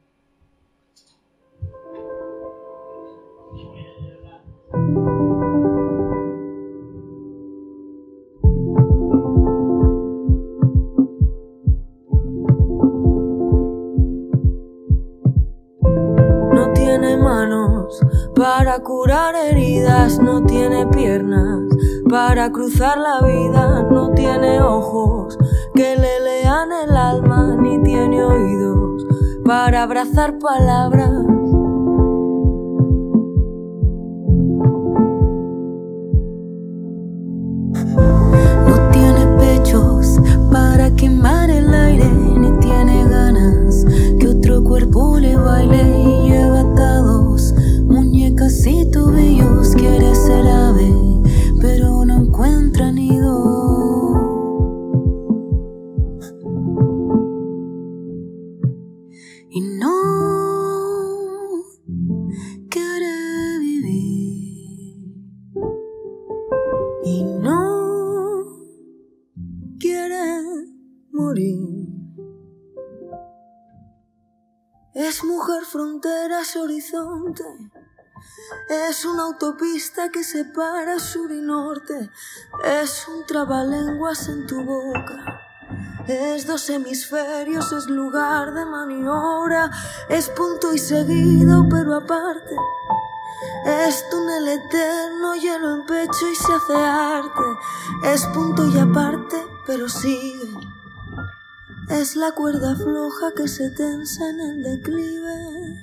No tiene manos para curar heridas, no tiene piernas para cruzar la vida, no tiene ojos que le lean el alma, ni tiene oídos para abrazar palabras. No tiene pechos para quemar el aire, ni tiene ganas que otro cuerpo le baile, y lleva atados muñecas y tobillos. Quiere ser ave, pero no encuentra nido. Y no quiere vivir. Y no quiere morir. Es mujer, fronteras, horizonte. Es una autopista que separa sur y norte. Es un trabalenguas en tu boca. Es dos hemisferios, es lugar de maniobra. Es punto y seguido, pero aparte. Es túnel eterno, hielo en pecho y se hace arte. Es punto y aparte, pero sigue. Es la cuerda floja que se tensa en el declive.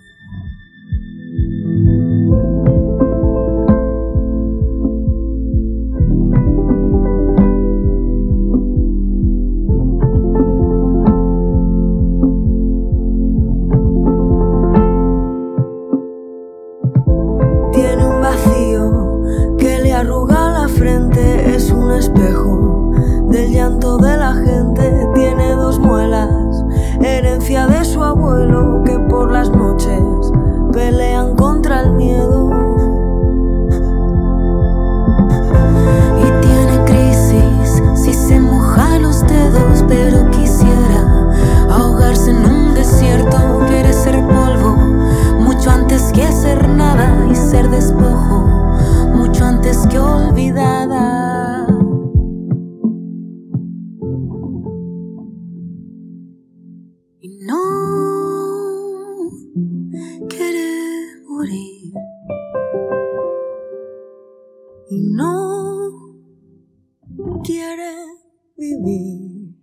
Tiene un vacío que le arruga la frente, es un espejo del llanto de la gente. Tiene dos muelas, herencia de su abuelo, que por las noches pelean contra el miedo. Y tiene crisis si se moja los dedos, pero quisiera ahogarse en un desierto. Quiere ser polvo mucho antes que ser nada, y ser despojo mucho antes que olvidada. Y no quiere morir. Y no quiere vivir.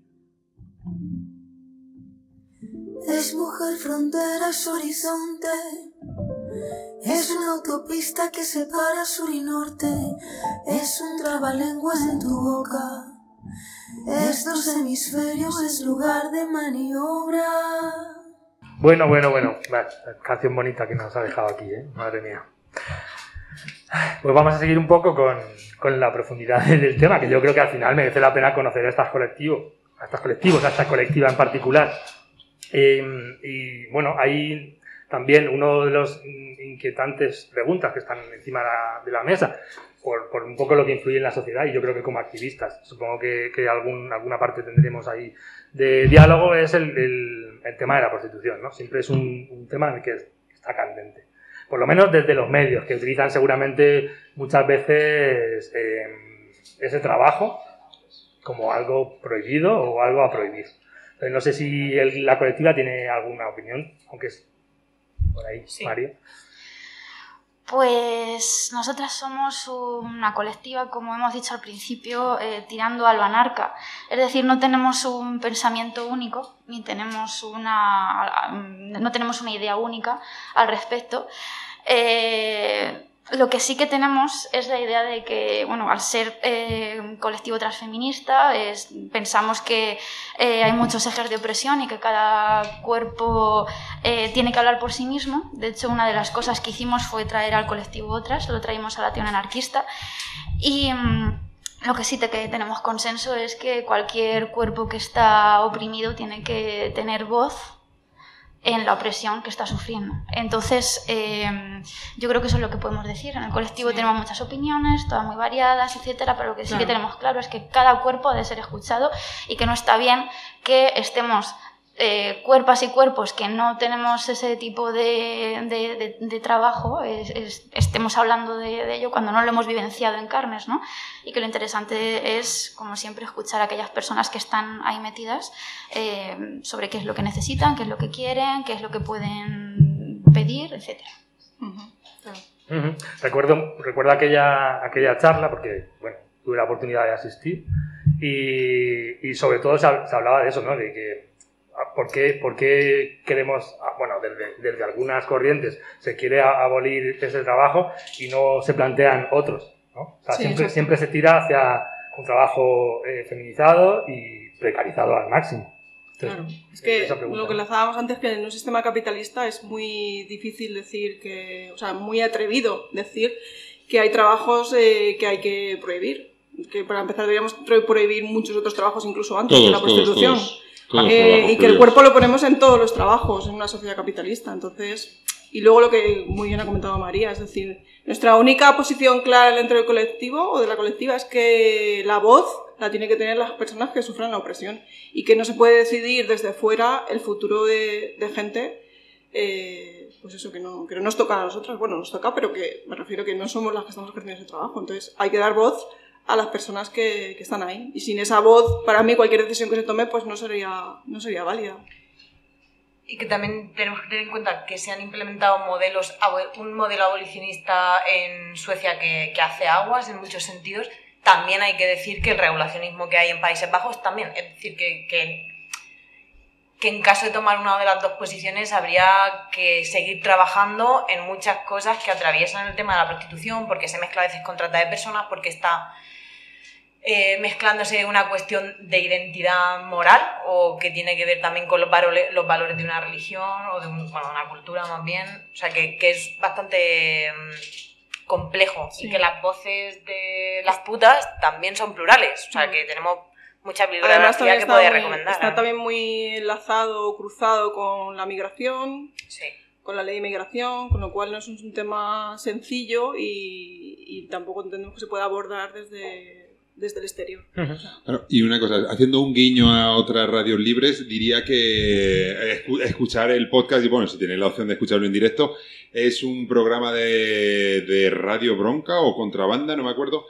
Es mujer, fronteras, horizonte. Es una autopista que separa sur y norte. Es un trabalenguas en tu boca. Es dos hemisferios, es lugar de maniobra. Bueno, bueno, bueno. Vale, canción bonita que nos ha dejado aquí, ¿eh? Madre mía. Pues vamos a seguir un poco con, con la profundidad del tema, que yo creo que al final merece la pena conocer a estos colectivos, a estos colectivos, a esta colectiva en particular. Eh, y bueno, hay también uno de los inquietantes preguntas que están encima de la, de la mesa, por, por un poco lo que influye en la sociedad, y yo creo que como activistas, supongo que, que algún, alguna parte tendremos ahí de diálogo, es el, el, el tema de la prostitución, ¿no? Siempre es un, un tema en el que está candente. Por lo menos desde los medios, que utilizan seguramente muchas veces eh, ese trabajo como algo prohibido o algo a prohibir. Entonces, no sé si el, la colectiva tiene alguna opinión, aunque es por ahí, sí. Mario. Pues nosotras somos una colectiva, como hemos dicho al principio, eh, tirando a lo anarca. Es decir, no tenemos un pensamiento único, ni tenemos una, no tenemos una idea única al respecto. Eh, lo que sí que tenemos es la idea de que, bueno, al ser eh, un colectivo transfeminista, es, pensamos que eh, hay muchos ejes de opresión y que cada cuerpo eh, tiene que hablar por sí mismo. De hecho, una de las cosas que hicimos fue traer al colectivo Otras, lo traímos a la Acción Anarquista. Y, lo que sí te, que tenemos consenso es que cualquier cuerpo que está oprimido tiene que tener voz en la opresión que está sufriendo. Entonces, eh, yo creo que eso es lo que podemos decir. En el colectivo sí. tenemos muchas opiniones, todas muy variadas, etcétera, pero lo que sí claro. que tenemos claro es que cada cuerpo ha de ser escuchado y que no está bien que estemos eh, cuerpos y cuerpos que no tenemos ese tipo de, de, de, de trabajo, es, es, estemos hablando de, de ello cuando no lo hemos vivenciado en carnes, ¿no? Y que lo interesante es, como siempre, escuchar a aquellas personas que están ahí metidas eh, sobre qué es lo que necesitan, qué es lo que quieren, qué es lo que pueden pedir, etcétera. Uh-huh. Claro. Uh-huh. Recuerdo, recuerdo aquella, aquella charla, porque bueno, tuve la oportunidad de asistir y, y sobre todo se, se hablaba de eso, ¿no? De que ¿Por qué, por qué queremos, bueno, desde, desde algunas corrientes se quiere abolir ese trabajo y no se plantean otros, ¿no? O sea, sí, siempre, siempre se tira hacia un trabajo eh, feminizado y precarizado al máximo. Entonces, claro, es que lo que lanzábamos antes, que en un sistema capitalista es muy difícil decir que, o sea, muy atrevido decir que hay trabajos eh, que hay que prohibir. Que para empezar deberíamos prohibir muchos otros trabajos incluso antes todos, de la prostitución. Todos, todos. Todos Eh, y que el cuerpo lo ponemos en todos los trabajos en una sociedad capitalista. Entonces, y luego lo que muy bien ha comentado María, es decir, nuestra única posición clara dentro del colectivo o de la colectiva es que la voz la tienen que tener las personas que sufren la opresión y que no se puede decidir desde fuera el futuro de, de gente, eh, pues eso, que no, que no nos toca a nosotras. Bueno, nos toca, pero que me refiero que no somos las que estamos ejerciendo ese trabajo. Entonces, hay que dar voz a las personas que, que están ahí. Y sin esa voz, para mí, cualquier decisión que se tome, pues no sería, no sería válida. Y que también tenemos que tener en cuenta que se han implementado modelos, un modelo abolicionista en Suecia que, que hace aguas en muchos sentidos. También hay que decir que el regulacionismo que hay en Países Bajos también, es decir, que, que, que en caso de tomar una de las dos posiciones habría que seguir trabajando en muchas cosas que atraviesan el tema de la prostitución, porque se mezcla a veces con trata de personas, porque está Eh, mezclándose una cuestión de identidad moral o que tiene que ver también con los valores, los valores de una religión o de un, bueno, una cultura más bien, o sea que, que es bastante um, complejo sí. Y que las voces de las putas también son plurales, o sea mm. que tenemos mucha bibliografía que poder recomendar. Está ¿eh? también muy enlazado, cruzado con la migración, sí. con la ley de migración, con lo cual no es un tema sencillo y, y tampoco entendemos que se pueda abordar desde... desde el exterior. Uh-huh. Bueno, y una cosa, haciendo un guiño a otras radios libres, diría que escuchar el podcast, y bueno, si tenéis la opción de escucharlo en directo, es un programa de, de Radio Bronca o Contrabanda, no me acuerdo,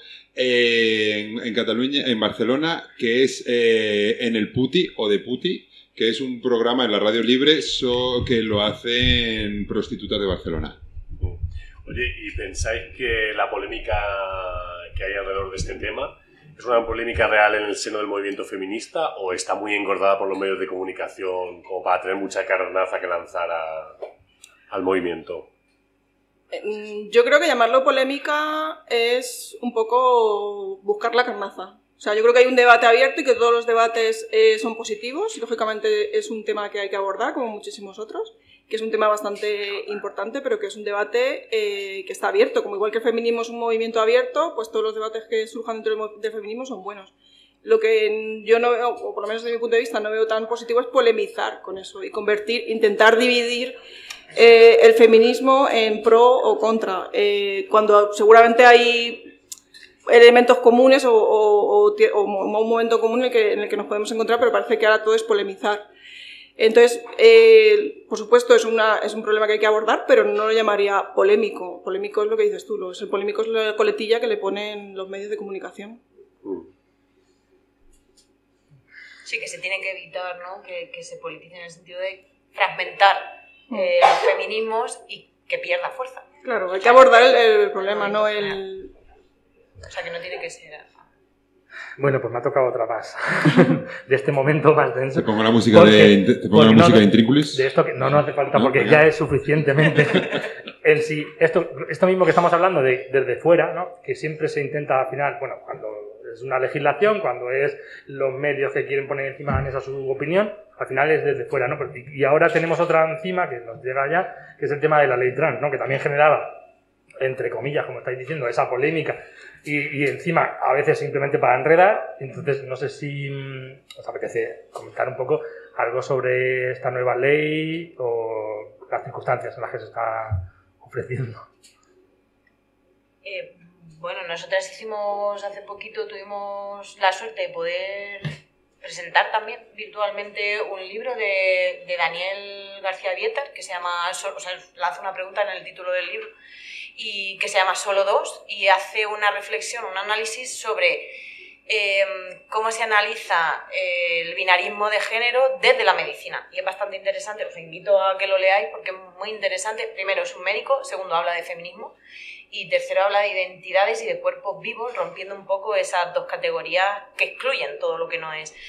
eh, en, en Cataluña, en Barcelona, que es eh, en el Puti o de Puti, que es un programa en la radio libre so, que lo hacen prostitutas de Barcelona. Oye, ¿y pensáis que la polémica que hay alrededor de este tema es una polémica real en el seno del movimiento feminista o está muy engordada por los medios de comunicación como para tener mucha carnaza que lanzar a, al movimiento? Yo creo que llamarlo polémica es un poco buscar la carnaza. O sea, yo creo que hay un debate abierto y que todos los debates eh, son positivos y lógicamente es un tema que hay que abordar como muchísimos otros, que es un tema bastante importante, pero que es un debate eh, que está abierto. Como igual que el feminismo es un movimiento abierto, pues todos los debates que surjan dentro del, del feminismo son buenos. Lo que yo no veo, o por lo menos desde mi punto de vista, no veo tan positivo es polemizar con eso y convertir, intentar dividir eh, el feminismo en pro o contra, eh, cuando seguramente hay elementos comunes o, o, o, o un momento común en el, que, en el que nos podemos encontrar, pero parece que ahora todo es polemizar. Entonces, eh, por supuesto, es, una, es un problema que hay que abordar, pero no lo llamaría polémico. Polémico es lo que dices tú, lo, el polémico es la coletilla que le ponen los medios de comunicación. Sí, que se tiene que evitar, ¿no? que, que se politice en el sentido de fragmentar eh, los feminismos y que pierda fuerza. Claro, hay que abordar el, el problema, no el... O sea, que no tiene que ser... Bueno, pues me ha tocado otra más de este momento más denso. ¿Te pongo la música porque, de, te pongo la música no, de Intrínculis? De esto que no, no hace falta, ¿No? porque ya es suficientemente en sí. Esto, esto mismo que estamos hablando de, desde fuera, ¿no? Que siempre se intenta al final, bueno, cuando es una legislación, cuando es los medios que quieren poner encima de la mesa su opinión, al final es desde fuera, ¿no? Y ahora tenemos otra encima que nos llega ya, que es el tema de la ley trans, ¿no? Que también generaba entre comillas, como estáis diciendo, esa polémica y, y encima a veces simplemente para enredar. Entonces no sé si os apetece comentar un poco algo sobre esta nueva ley o las circunstancias en las que se está ofreciendo. Eh, bueno, nosotras hicimos hace poquito, tuvimos la suerte de poder presentar también virtualmente un libro de, de Daniel García Vietar que se llama, o sea, lanza una pregunta en el título del libro y que se llama Solo dos y hace una reflexión, un análisis sobre eh, cómo se analiza eh, el binarismo de género desde la medicina y es bastante interesante, os invito a que lo leáis porque es muy interesante. Primero es un médico, segundo habla de feminismo y tercero habla de identidades y de cuerpos vivos, rompiendo un poco esas dos categorías que excluyen todo lo que no es.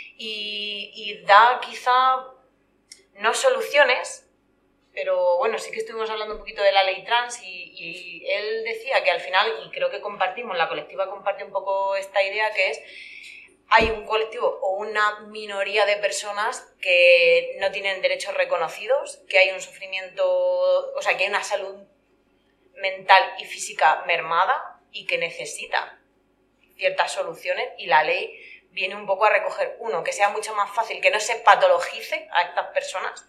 Y, y da quizá, no soluciones, pero bueno, sí que estuvimos hablando un poquito de la ley trans y, y él decía que al final, y creo que compartimos, la colectiva comparte un poco esta idea, que es hay un colectivo o una minoría de personas que no tienen derechos reconocidos, que hay un sufrimiento, o sea, que hay una salud mental y física mermada y que necesita ciertas soluciones y la ley viene un poco a recoger, uno, que sea mucho más fácil, que no se patologice a estas personas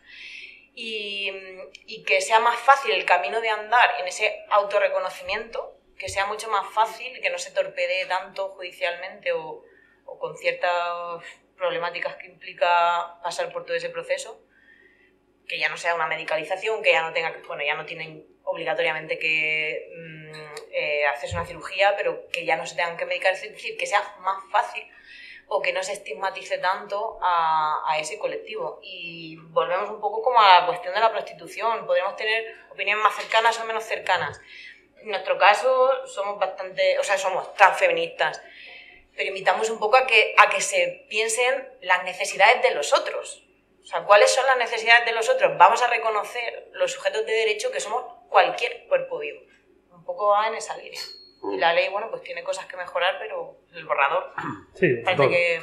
y, y que sea más fácil el camino de andar en ese autorreconocimiento, que sea mucho más fácil, que no se torpedee tanto judicialmente o, o con ciertas problemáticas que implica pasar por todo ese proceso, que ya no sea una medicalización, que ya no tenga, bueno, ya no tienen obligatoriamente que mm, eh, hacerse una cirugía, pero que ya no se tengan que medicar, es decir, que sea más fácil o que no se estigmatice tanto a, a ese colectivo. Y volvemos un poco como a la cuestión de la prostitución, podríamos tener opiniones más cercanas o menos cercanas. En nuestro caso somos bastante, o sea, somos transfeministas, pero invitamos un poco a que, a que se piensen las necesidades de los otros. O sea, ¿cuáles son las necesidades de los otros? Vamos a reconocer los sujetos de derecho que somos cualquier cuerpo vivo. Un poco va en esa línea. Y la ley, bueno, pues tiene cosas que mejorar, pero el borrador sí, parece todo. que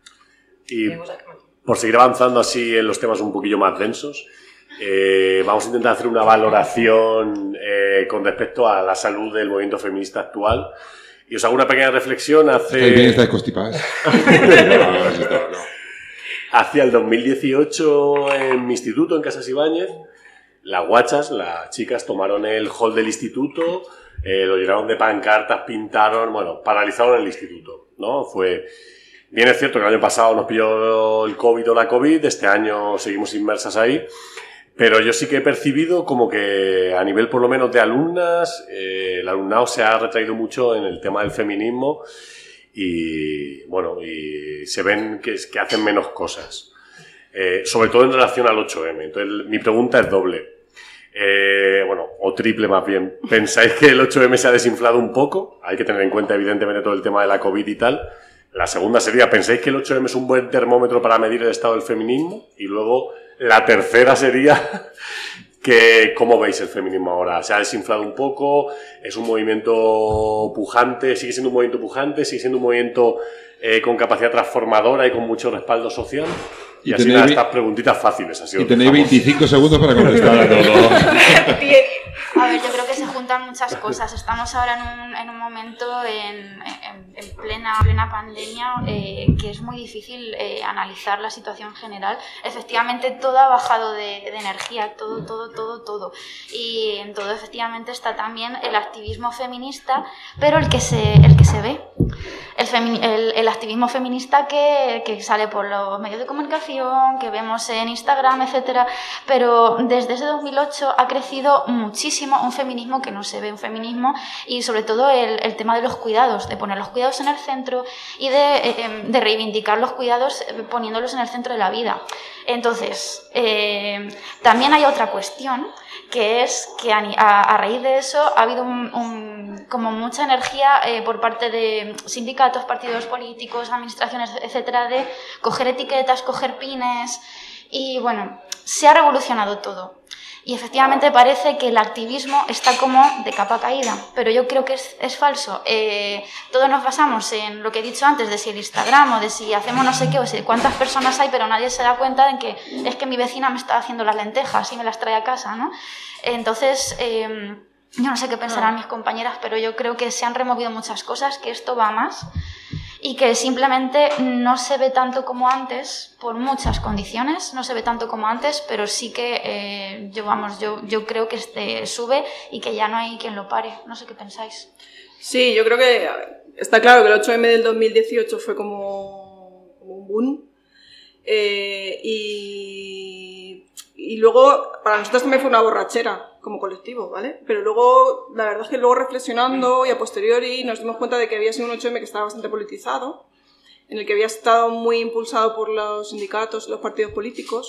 y tiene cosas que mejorar. Por seguir avanzando así en los temas un poquillo más densos, eh, vamos a intentar hacer una valoración eh, con respecto a la salud del movimiento feminista actual. Y os hago una pequeña reflexión hace... ¿Estáis bien? ¿Estáis constipadas? no, no, no, no. Hacia el dos mil dieciocho, en mi instituto, en Casas Ibáñez, las guachas, las chicas, tomaron el hall del instituto, eh, lo llenaron de pancartas, pintaron, bueno, paralizaron el instituto, ¿no? Fue... Bien es cierto que el año pasado nos pilló el COVID o la COVID, este año seguimos inmersas ahí, pero yo sí que he percibido como que a nivel por lo menos de alumnas, eh, el alumnado se ha retraído mucho en el tema del feminismo y, bueno, y se ven que, que hacen menos cosas, eh, sobre todo en relación al ocho eme. Entonces mi pregunta es doble. Eh, bueno, o triple más bien. ¿Pensáis que el ocho eme se ha desinflado un poco? Hay que tener en cuenta evidentemente todo el tema de la COVID y tal. La segunda sería, ¿pensáis que el ocho eme es un buen termómetro para medir el estado del feminismo? Y luego la tercera sería que ¿cómo veis el feminismo ahora? ¿Se ha desinflado un poco? ¿Es un movimiento pujante? ¿Sigue siendo un movimiento pujante? ¿Sigue siendo un movimiento eh, con capacidad transformadora y con mucho respaldo social? Y, y así nada, estas preguntitas fáciles. Así y tenéis veinticinco segundos para contestar a todo. A ver, yo creo que se juntan muchas cosas. Estamos ahora en un, en un momento, en, en, en plena, plena pandemia, eh, que es muy difícil eh, analizar la situación general. Efectivamente, todo ha bajado de, de energía, todo, todo, todo, todo. Y en todo, efectivamente, está también el activismo feminista, pero el que se, el que se ve. El, femi- el, el activismo feminista que, que sale por los medios de comunicación, que vemos en Instagram, etcétera. Pero desde ese dos mil ocho ha crecido muchísimo un feminismo que no se ve, un feminismo y sobre todo el, el tema de los cuidados, de poner los cuidados en el centro y de, eh, de reivindicar los cuidados poniéndolos en el centro de la vida. Entonces, eh, también hay otra cuestión, que es que a, a, a raíz de eso ha habido un, un, como mucha energía eh, por parte de sindicatos, partidos políticos, administraciones, etcétera, de coger etiquetas, coger pines y bueno, se ha revolucionado todo. Y efectivamente parece que el activismo está como de capa caída, pero yo creo que es, es falso. Eh, todos nos basamos en lo que he dicho antes, de si el Instagram o de si hacemos no sé qué, o si cuántas personas hay, pero nadie se da cuenta de que es que mi vecina me está haciendo las lentejas y me las trae a casa, ¿no? Entonces, eh, Yo no sé qué pensarán mis compañeras, pero yo creo que se han removido muchas cosas, que esto va más y que simplemente no se ve tanto como antes por muchas condiciones, no se ve tanto como antes, pero sí que eh, yo, vamos, yo, yo creo que este sube y que ya no hay quien lo pare. No sé qué pensáis. Sí, yo creo que está claro que el ocho eme del dos mil dieciocho fue como, como un boom eh, y, y luego para nosotros también fue una borrachera como colectivo, ¿vale? Pero luego, la verdad es que luego reflexionando y a posteriori nos dimos cuenta de que había sido un ocho eme que estaba bastante politizado, en el que había estado muy impulsado por los sindicatos, los partidos políticos,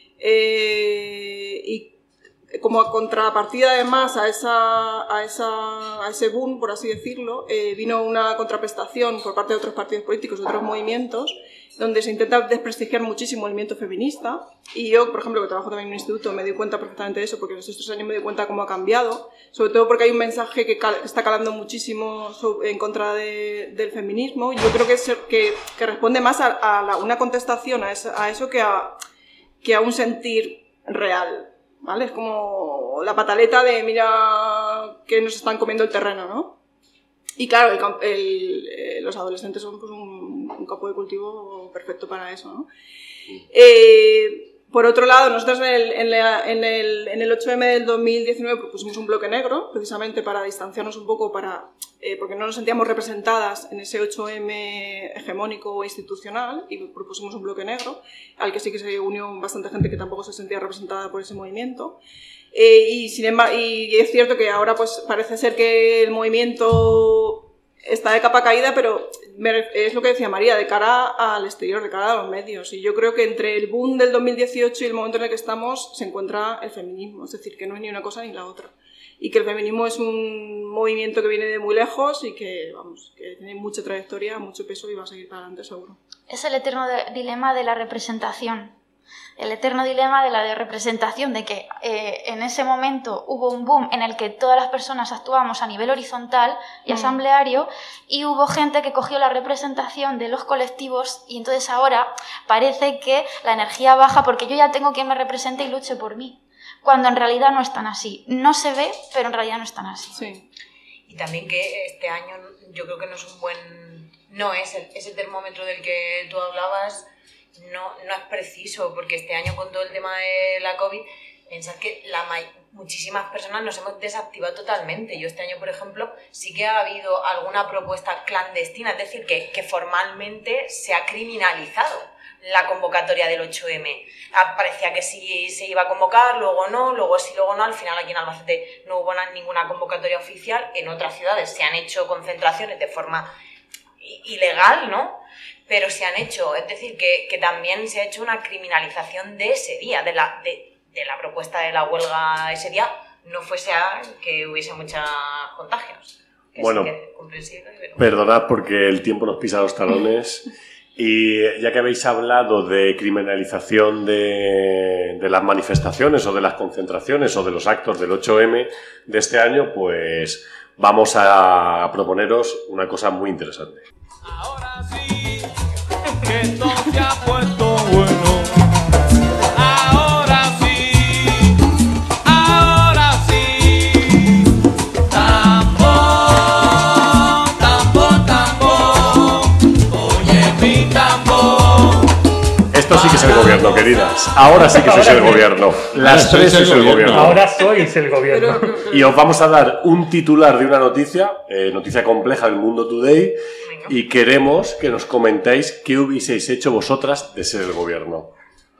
eh, y como a contrapartida además a, esa, a, esa, a ese boom, por así decirlo, eh, vino una contraprestación por parte de otros partidos políticos, de otros movimientos, donde se intenta desprestigiar muchísimo el movimiento feminista. Y yo, por ejemplo, que trabajo también en un instituto, me doy cuenta perfectamente de eso, porque en estos tres años me doy cuenta cómo ha cambiado, sobre todo porque hay un mensaje que cal- está calando muchísimo sobre, en contra de, del feminismo. Yo creo que, es, que, que responde más a, a la, una contestación a, esa, a eso que a, que a un sentir real, ¿vale? Es como la pataleta de mira que nos están comiendo el terreno, ¿no? Y claro, el, el, eh, los adolescentes son pues, un, un campo de cultivo perfecto para eso, ¿no? Eh, por otro lado, nosotros en el, en, la, en, el, en el ocho eme del dos mil diecinueve propusimos un bloque negro, precisamente para distanciarnos un poco, para, eh, porque no nos sentíamos representadas en ese ocho eme hegemónico o institucional, y propusimos un bloque negro, al que sí que se unió bastante gente que tampoco se sentía representada por ese movimiento. Eh, y, sin embargo, y es cierto que ahora pues parece ser que el movimiento está de capa caída, pero es lo que decía María, de cara al exterior, de cara a los medios. Y yo creo que entre el boom del dos mil dieciocho y el momento en el que estamos se encuentra el feminismo, es decir, que no es ni una cosa ni la otra. Y que el feminismo es un movimiento que viene de muy lejos y que, vamos, que tiene mucha trayectoria, mucho peso y va a seguir para adelante seguro. Es el eterno de- dilema de la representación. El eterno dilema de la de representación, de que eh, en ese momento hubo un boom en el que todas las personas actuábamos a nivel horizontal y Mm. asambleario, y hubo gente que cogió la representación de los colectivos, y entonces ahora parece que la energía baja porque yo ya tengo quien me represente y luche por mí, cuando en realidad no es tan así. No se ve, pero en realidad no es tan así. Sí. Y también que este año yo creo que no es un buen... No es el, ese termómetro del que tú hablabas, no, no es preciso, porque este año con todo el tema de la COVID, pensad que la may- muchísimas personas nos hemos desactivado totalmente. Yo este año, por ejemplo, sí que ha habido alguna propuesta clandestina, es decir, que, que formalmente se ha criminalizado la convocatoria del ocho eme. Ah, parecía que sí se iba a convocar, luego no, luego sí, luego no. Al final aquí en Albacete no hubo na- ninguna convocatoria oficial. En otras ciudades se han hecho concentraciones de forma i- ilegal, ¿no? Pero se han hecho, es decir, que, que también se ha hecho una criminalización de ese día, de la, de, de la propuesta de la huelga ese día, no fuese a que hubiese muchos contagios. Que Bueno, sí que es comprensible, pero... perdonad porque el tiempo nos pisa los talones. Y ya que habéis hablado de criminalización de, de las manifestaciones o de las concentraciones o de los actos del ocho eme de este año, pues vamos a proponeros una cosa muy interesante. Ahora sí, que todo se ha puesto bueno. Ahora sí, ahora sí. Tambor, tambor, tambor. Oye mi tambor. Esto sí que es el gobierno, queridas. Ahora sí que sois el gobierno. Las tres sois el gobierno. Ahora sois el gobierno. Y os vamos a dar un titular de una noticia, eh, noticia compleja del Mundo Today, y queremos que nos comentéis qué hubieseis hecho vosotras de ser el gobierno.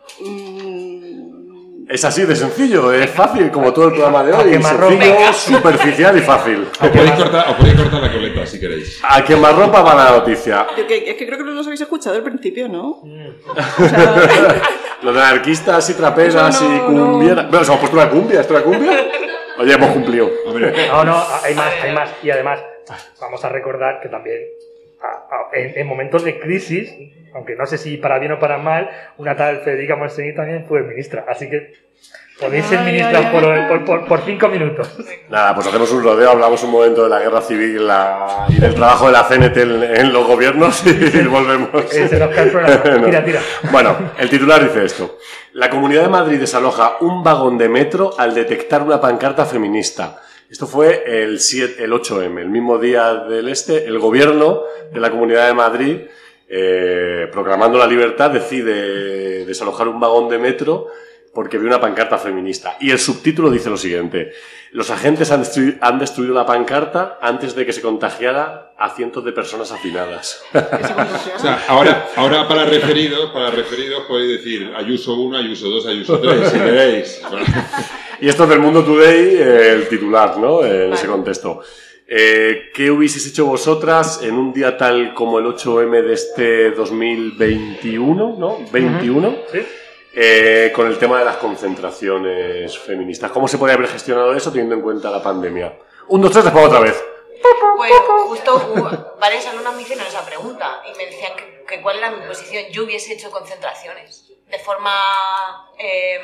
Es así de sencillo, es fácil, como todo el programa de hoy. Sencillo, superficial y fácil. Os podéis cortar, os podéis cortar la coleta si queréis. A quemarropa va la noticia. Yo que- es que creo que no los habéis escuchado al principio, ¿no? Los de anarquistas y traperas Eso no, y cumbieras. Bueno, se hemos puesto una cumbia, ¿esto es una cumbia? Oye, hemos cumplido. No, no, hay más, hay más. Y además, vamos a recordar que también a- a- en, en momentos de crisis, aunque no sé si para bien o para mal, una tal Federica Montseny también fue ministra. Así que podéis ser Ay, ministras ay, por, ay. por, por, por cinco minutos. Nada, pues hacemos un rodeo, hablamos un momento de la guerra civil la- y del trabajo de la C N T en, en los gobiernos y volvemos. Eh, se nos cae el programa. No. Tira, tira. Bueno, el titular dice esto. La Comunidad de Madrid desaloja un vagón de metro al detectar una pancarta feminista. Esto fue el, siete, el ocho eme, el mismo día del este, el gobierno de la Comunidad de Madrid, eh, proclamando la libertad, decide desalojar un vagón de metro porque vio una pancarta feminista. Y el subtítulo dice lo siguiente: los agentes han destruido, han destruido la pancarta antes de que se contagiara a cientos de personas hacinadas. O sea, ahora, ahora para referidos, para referidos podéis decir Ayuso uno, Ayuso dos, Ayuso tres, si queréis. Y esto es del Mundo Today, eh, el titular, ¿no? En vale. ese contexto. Eh, ¿Qué hubieseis hecho vosotras en un día tal como el ocho eme de este dos mil veintiuno, ¿no? veintiuno, uh-huh. ¿Sí? Eh, con el tema de las concentraciones feministas. ¿Cómo se podría haber gestionado eso teniendo en cuenta la pandemia? Un, dos, tres, después otra vez. Pues justo uh, varios alumnos me hicieron esa pregunta y me decían que, que cuál era mi posición. Yo hubiese hecho concentraciones de forma eh,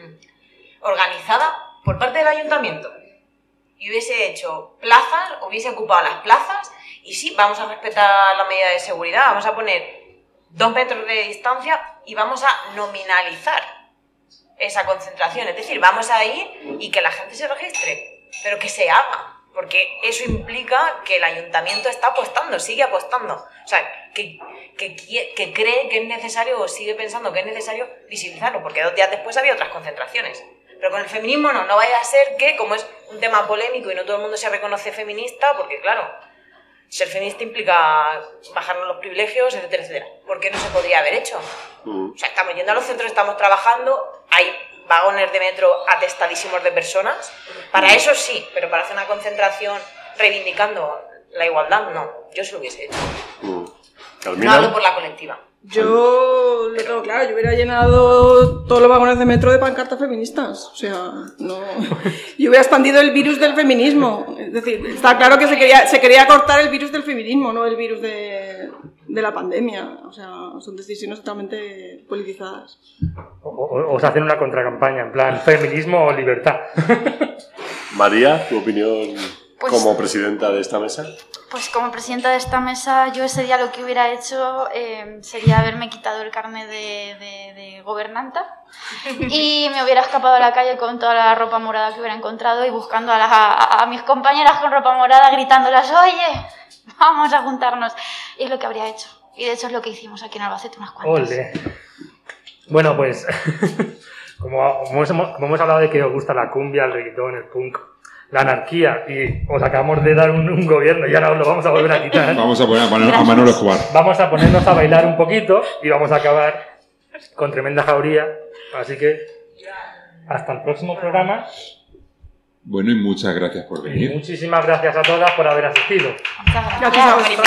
organizada por parte del ayuntamiento. Y hubiese hecho plazas, hubiese ocupado las plazas y sí, vamos a respetar la medida de seguridad, vamos a poner dos metros de distancia y vamos a nominalizar esa concentración. Es decir, vamos a ir y que la gente se registre, pero que se haga, porque eso implica que el ayuntamiento está apostando, sigue apostando. O sea, que, que, que cree que es necesario o sigue pensando que es necesario visibilizarlo, porque dos días después había otras concentraciones. Pero con el feminismo no, no vaya a ser que, como es un tema polémico y no todo el mundo se reconoce feminista, porque claro, ser feminista implica bajarnos los privilegios, etcétera, etcétera. ¿Por qué no se podría haber hecho? O sea, estamos yendo a los centros, estamos trabajando, hay vagones de metro atestadísimos de personas. Para eso sí, pero para hacer una concentración reivindicando la igualdad, no. Yo se lo hubiese hecho. No hablo por la colectiva. Yo lo tengo claro, yo hubiera llenado todos los vagones de metro de pancartas feministas. O sea, no. Yo hubiera expandido el virus del feminismo. Es decir, está claro que se quería, se quería cortar el virus del feminismo, no el virus de, de la pandemia. O sea, son decisiones totalmente politizadas. O, o, o se hacen una contracampaña, en plan, feminismo o libertad. María, ¿tu opinión pues, como presidenta de esta mesa? Pues como presidenta de esta mesa, yo ese día lo que hubiera hecho eh, sería haberme quitado el carnet de, de, de gobernanta y me hubiera escapado a la calle con toda la ropa morada que hubiera encontrado y buscando a, las, a, a mis compañeras con ropa morada, gritándolas: oye, vamos a juntarnos. Y es lo que habría hecho. Y de hecho es lo que hicimos aquí en Albacete unas cuantas. Ole. Bueno, pues como, como, hemos, como hemos hablado de que os gusta la cumbia, el reggaetón, el punk, la anarquía, y os acabamos de dar un, un gobierno y ahora os lo vamos a volver a quitar. Vamos a poner a, Manolo, a Manolo Escobar. Vamos a ponernos a bailar un poquito y vamos a acabar con tremenda jauría. Así que hasta el próximo programa. Bueno, y muchas gracias por venir. Y muchísimas gracias a todas por haber asistido. Gracias, gracias a vosotros.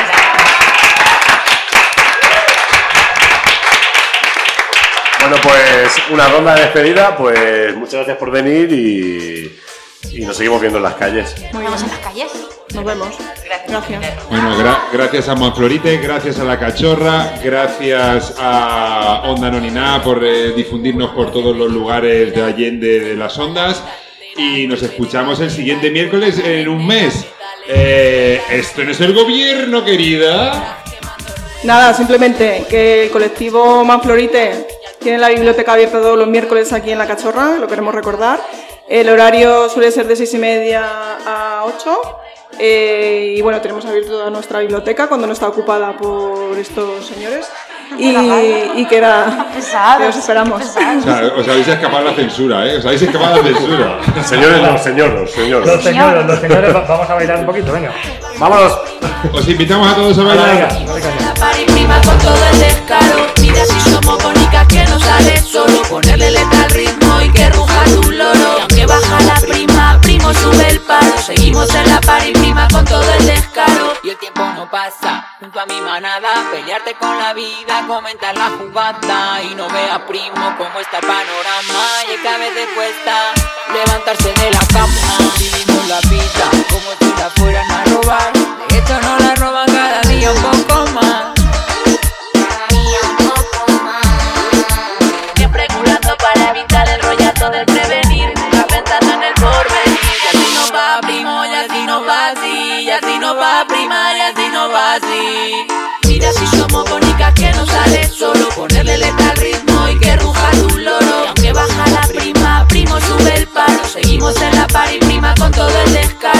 Bueno, pues una ronda de despedida. Pues muchas gracias por venir y... Y nos seguimos viendo en las calles. Nos vemos en las calles. Nos vemos. Gracias. Bueno, gra gracias a Manflorite, gracias a La Cachorra, gracias a Onda Anónina por eh, difundirnos por todos los lugares de Allende de las Ondas. Y nos escuchamos el siguiente miércoles en un mes. Eh, esto no es el gobierno, querida. Nada, simplemente que el colectivo Manflorite tiene la biblioteca abierta todos los miércoles aquí en La Cachorra, lo queremos recordar. El horario suele ser de seis y media a ocho. Eh, y bueno, tenemos abierta toda nuestra biblioteca cuando no está ocupada por estos señores. Y, y que era. Que os esperamos. O sea, os habéis escapado la censura, ¿eh? Os habéis escapado la censura. Señores, los señoros, señores. Los señores, los señores, vamos a bailar un poquito, venga. Vámonos. Os invitamos a todos a bailar. La paripima con todo el descaro. Mira si somos bonitas que no sale solo. Ponerle letra al ritmo y que ruja tu loro. Y aunque baja la prima, primo sube el paro. Seguimos en la paripima con todo el descaro. Y el tiempo no pasa junto a mi manada. Pelearte con la vida, comentar la jugada. Y no veas, primo, cómo está el panorama. Y cada vez te cuesta levantarse de la cama. Vivimos la vida como si la fueran a robar. De hecho no la roban cada día un poco más. Cada día un poco más. Siempre curando para evitar el rollazo del prevenir. Nunca pensando en el porvenir. Y así no va, primo, y así no va así. Y así no va, prima, y así no va así. Mira si somos bonitas que no sale solo. Ponerle letra al ritmo y que ruja tu loro. Y aunque baja la prima, primo sube el paro. Seguimos en la pari prima con todo el descaro.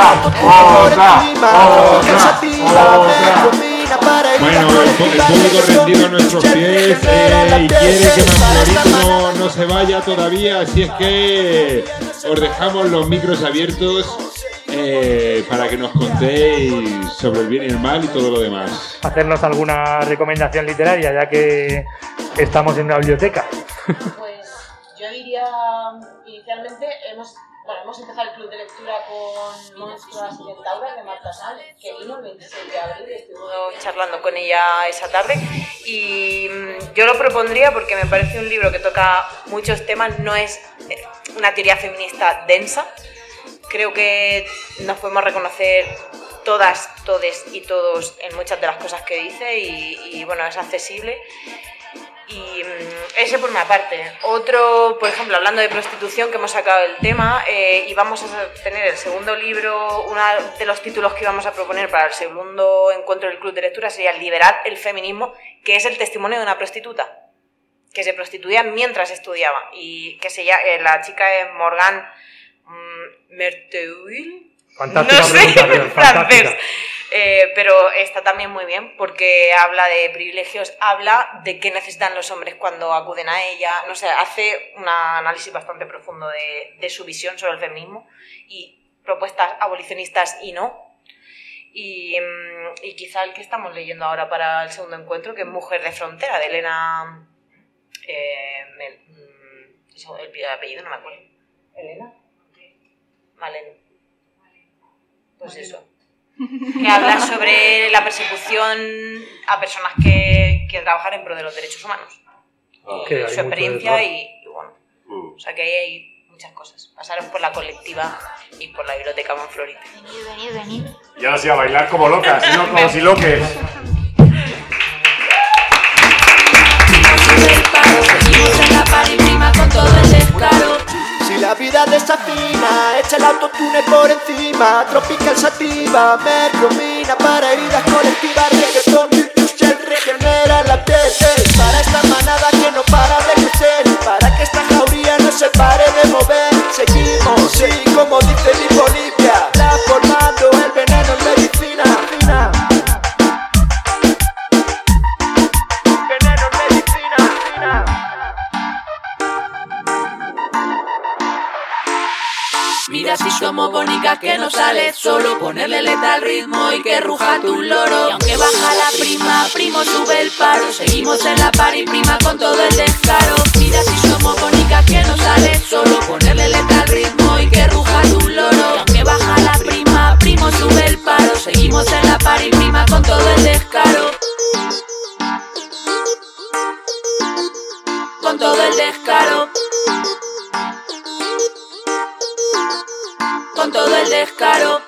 Bueno, el, el público rendido a nuestros pies eh, y quiere que Manflorito no, no se vaya todavía, así es que os dejamos los micros abiertos eh, para que nos contéis sobre el bien y el mal y todo lo demás. Hacernos alguna recomendación literaria, ya que estamos en una biblioteca. Pues yo diría, inicialmente, hemos... Bueno, hemos empezado el club de lectura con Monstruos y Centauras de Marta Sanz, que vino el veintiséis de abril y estuvimos charlando con ella esa tarde. Y yo lo propondría porque me parece un libro que toca muchos temas, no es una teoría feminista densa. Creo que nos podemos reconocer todas, todes y todos en muchas de las cosas que dice y, y bueno, es accesible. Y ese por una parte. Otro, por ejemplo, hablando de prostitución, que hemos sacado el tema, eh, y vamos a tener el segundo libro, uno de los títulos que íbamos a proponer para el segundo encuentro del Club de Lectura sería Liberar el feminismo, que es el testimonio de una prostituta, que se prostituía mientras estudiaba, y que se llama, eh, la chica es Morgan mm, Merteuil, Fantástica no sé en francés. Eh, pero está también muy bien porque habla de privilegios, habla de qué necesitan los hombres cuando acuden a ella, no sé, hace un análisis bastante profundo de, de su visión sobre el feminismo y propuestas abolicionistas y no. Y, y quizá el que estamos leyendo ahora para el segundo encuentro, que es Mujer de Frontera, de Elena... Eh, el, el apellido no me acuerdo. ¿Elena? Maleno. Pues eso. Que habla sobre la persecución a personas que quieren trabajar en pro de los derechos humanos. Ah, y su experiencia y, y bueno. Mm. O sea que ahí hay muchas cosas. Pasaros por la colectiva y por la biblioteca Manflorito. Venid, venid, venid. Y ahora sí, a bailar como locas, ¿no? Como si loques. Seguimos en la par y prima con todo el descaro. Si la vida desafina, echa el autotune por encima. Tropical sativa, mercromina para heridas colectivas. Reggaetón, Shell regenera la piel. Para esta manada que no para de crecer, para que esta jauría no se pare de mover. Seguimos, sí, como dice mi Bolivia, transformando el veneno en medicina. Fina. Veneno en medicina, fina. Mira si somos bonitas que no sale solo ponerle letra al ritmo y que ruja tu loro. Y aunque baja la prima, primo sube el paro. Seguimos en la par y prima con todo el descaro. Mira si somos bonitas que no sale solo ponerle letra al ritmo y que ruja tu loro. Y aunque baja la prima, primo sube el paro. Seguimos en la par y prima con todo el descaro. Con todo el descaro. Con todo el descaro.